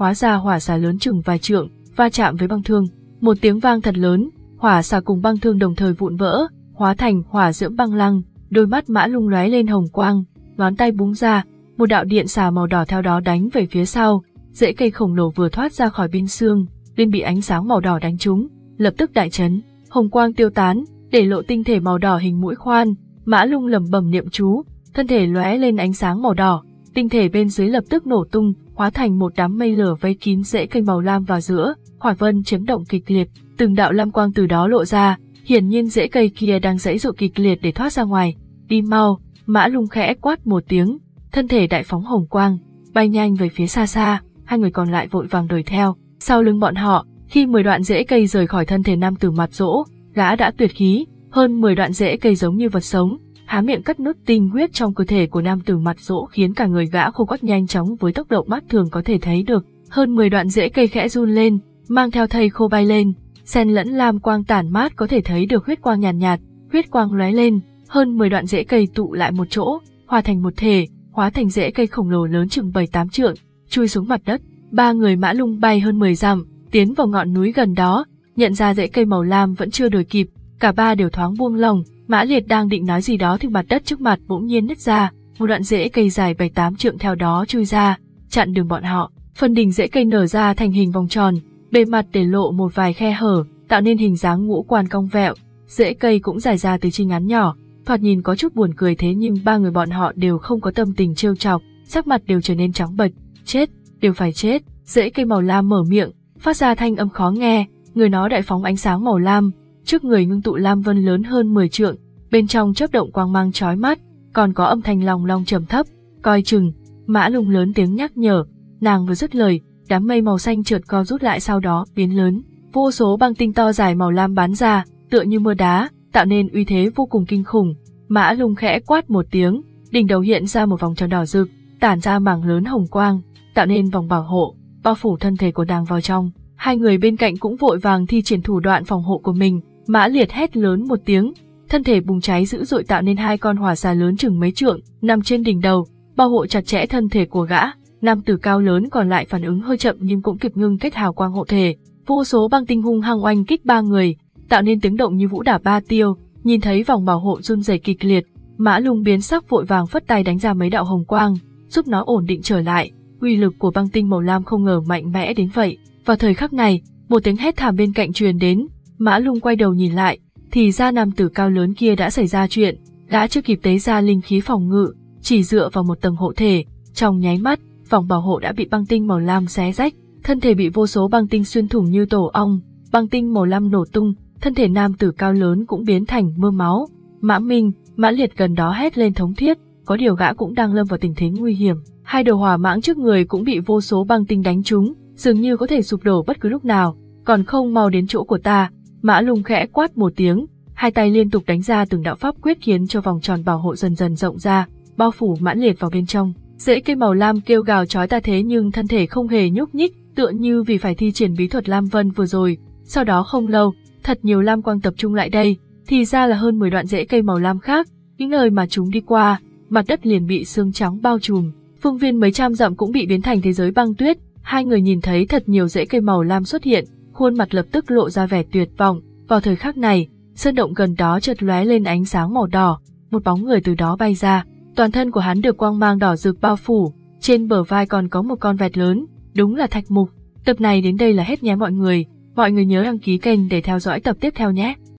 hóa ra hỏa xà lớn chừng vài trượng, va chạm với băng thương. Một tiếng vang thật lớn, hỏa xà cùng băng thương đồng thời vụn vỡ, hóa thành hỏa diễm băng lăng, đôi mắt Mã Lung lóe lên hồng quang, ngón tay búng ra, một đạo điện xà màu đỏ theo đó đánh về phía sau, rễ cây khổng lồ vừa thoát ra khỏi biên xương, liền bị ánh sáng màu đỏ đánh trúng, lập tức đại chấn, hồng quang tiêu tán, để lộ tinh thể màu đỏ hình mũi khoan. Mã Lung lẩm bẩm niệm chú, thân thể lóe lên ánh sáng màu đỏ, tinh thể bên dưới lập tức nổ tung, hóa thành một đám mây lửa vây kín rễ cây màu lam vào giữa, hỏa vân chấn động kịch liệt, từng đạo lam quang từ đó lộ ra, hiển nhiên rễ cây kia đang giãy giụa kịch liệt để thoát ra ngoài. Đi mau! Mã Lung khẽ quát một tiếng, thân thể đại phóng hồng quang, bay nhanh về phía xa xa, hai người còn lại vội vàng đuổi theo. Sau lưng bọn họ, khi mười đoạn rễ cây rời khỏi thân thể nam tử mặt rỗ, gã đã tuyệt khí, hơn mười đoạn rễ cây giống như vật sống, há miệng cắt nút tinh huyết trong cơ thể của nam tử mặt rỗ khiến cả người gã khô quắt nhanh chóng với tốc độ mắt thường có thể thấy được. Hơn mười đoạn rễ cây khẽ run lên, mang theo thây khô bay lên, xen lẫn lam quang tản mát có thể thấy được huyết quang nhàn nhạt, nhạt, huyết quang lóe lên, hơn mười đoạn rễ cây tụ lại một chỗ, hòa thành một thể, hóa thành rễ cây khổng lồ lớn chừng bảy tám trượng, chui xuống mặt đất. Ba người Mã Lung bay hơn mười dặm, tiến vào ngọn núi gần đó, nhận ra rễ cây màu lam vẫn chưa đuổi kịp, cả ba đều thoáng buông lỏng. Mã Liệt đang định nói gì đó thì mặt đất trước mặt bỗng nhiên nứt ra, một đoạn rễ cây dài bảy tám trượng theo đó chui ra, chặn đường bọn họ. Phần đỉnh rễ cây nở ra thành hình vòng tròn, bề mặt để lộ một vài khe hở, tạo nên hình dáng ngũ quan cong vẹo. Rễ cây cũng dài ra từ chi ngắn nhỏ, thoạt nhìn có chút buồn cười, thế nhưng ba người bọn họ đều không có tâm tình trêu chọc, sắc mặt đều trở nên trắng bệch. Chết, đều phải chết! Rễ cây màu lam mở miệng, phát ra thanh âm khó nghe, người nó đại phóng ánh sáng màu lam, trước người ngưng tụ lam vân lớn hơn mười trượng, bên trong chớp động quang mang chói mắt, còn có âm thanh long long trầm thấp. Coi chừng! Mã Lung lớn tiếng nhắc nhở. Nàng vừa dứt lời, đám mây màu xanh chợt co rút lại, sau đó biến lớn, vô số băng tinh to dài màu lam bắn ra, tựa như mưa đá, tạo nên uy thế vô cùng kinh khủng. Mã Lung khẽ quát một tiếng, đỉnh đầu hiện ra một vòng tròn đỏ rực, tản ra mảng lớn hồng quang, tạo nên vòng bảo hộ, bao phủ thân thể của nàng vào trong. Hai người bên cạnh cũng vội vàng thi triển thủ đoạn phòng hộ của mình. Mã Liệt hét lớn một tiếng, thân thể bùng cháy dữ dội, tạo nên hai con hỏa xà lớn chừng mấy trượng, nằm trên đỉnh đầu, bảo hộ chặt chẽ thân thể của gã. Nam tử cao lớn còn lại phản ứng hơi chậm nhưng cũng kịp ngưng kết hào quang hộ thể. Vô số băng tinh hung hăng oanh kích ba người, tạo nên tiếng động như vũ đả ba tiêu. Nhìn thấy vòng bảo hộ run rẩy kịch liệt, Mã Lung biến sắc, vội vàng phất tay đánh ra mấy đạo hồng quang, giúp nó ổn định trở lại. Uy lực của băng tinh màu lam không ngờ mạnh mẽ đến vậy. Vào thời khắc này, một tiếng hét thảm bên cạnh truyền đến. Mã Lung quay đầu nhìn lại, thì ra nam tử cao lớn kia đã xảy ra chuyện. Đã chưa kịp tế ra linh khí phòng ngự, chỉ dựa vào một tầng hộ thể, trong nháy mắt, vòng bảo hộ đã bị băng tinh màu lam xé rách, thân thể bị vô số băng tinh xuyên thủng như tổ ong, băng tinh màu lam nổ tung, thân thể nam tử cao lớn cũng biến thành mưa máu. Mã Minh, Mã Liệt gần đó hét lên thống thiết, có điều gã cũng đang lâm vào tình thế nguy hiểm. Hai đầu hỏa mãng trước người cũng bị vô số băng tinh đánh trúng, dường như có thể sụp đổ bất cứ lúc nào. Còn không mau đến chỗ của ta! Mã Lung khẽ quát một tiếng, hai tay liên tục đánh ra từng đạo pháp quyết khiến cho vòng tròn bảo hộ dần dần rộng ra, bao phủ Mã Liệt vào bên trong. Rễ cây màu lam kêu gào chói tai thế nhưng thân thể không hề nhúc nhích, tựa như vì phải thi triển bí thuật lam vân vừa rồi. Sau đó không lâu, thật nhiều lam quang tập trung lại đây, thì ra là hơn mười đoạn rễ cây màu lam khác. Những nơi mà chúng đi qua, mặt đất liền bị sương trắng bao trùm, phương viên mấy trăm dặm cũng bị biến thành thế giới băng tuyết. Hai người nhìn thấy thật nhiều rễ cây màu lam xuất hiện, khuôn mặt lập tức lộ ra vẻ tuyệt vọng. Vào thời khắc này, sơn động gần đó chợt lóe lên ánh sáng màu đỏ, một bóng người từ đó bay ra, toàn thân của hắn được quang mang đỏ rực bao phủ, trên bờ vai còn có một con vẹt lớn, đúng là Thạch Mục. Tập này đến đây là hết nhé mọi người, mọi người nhớ đăng ký kênh để theo dõi tập tiếp theo nhé.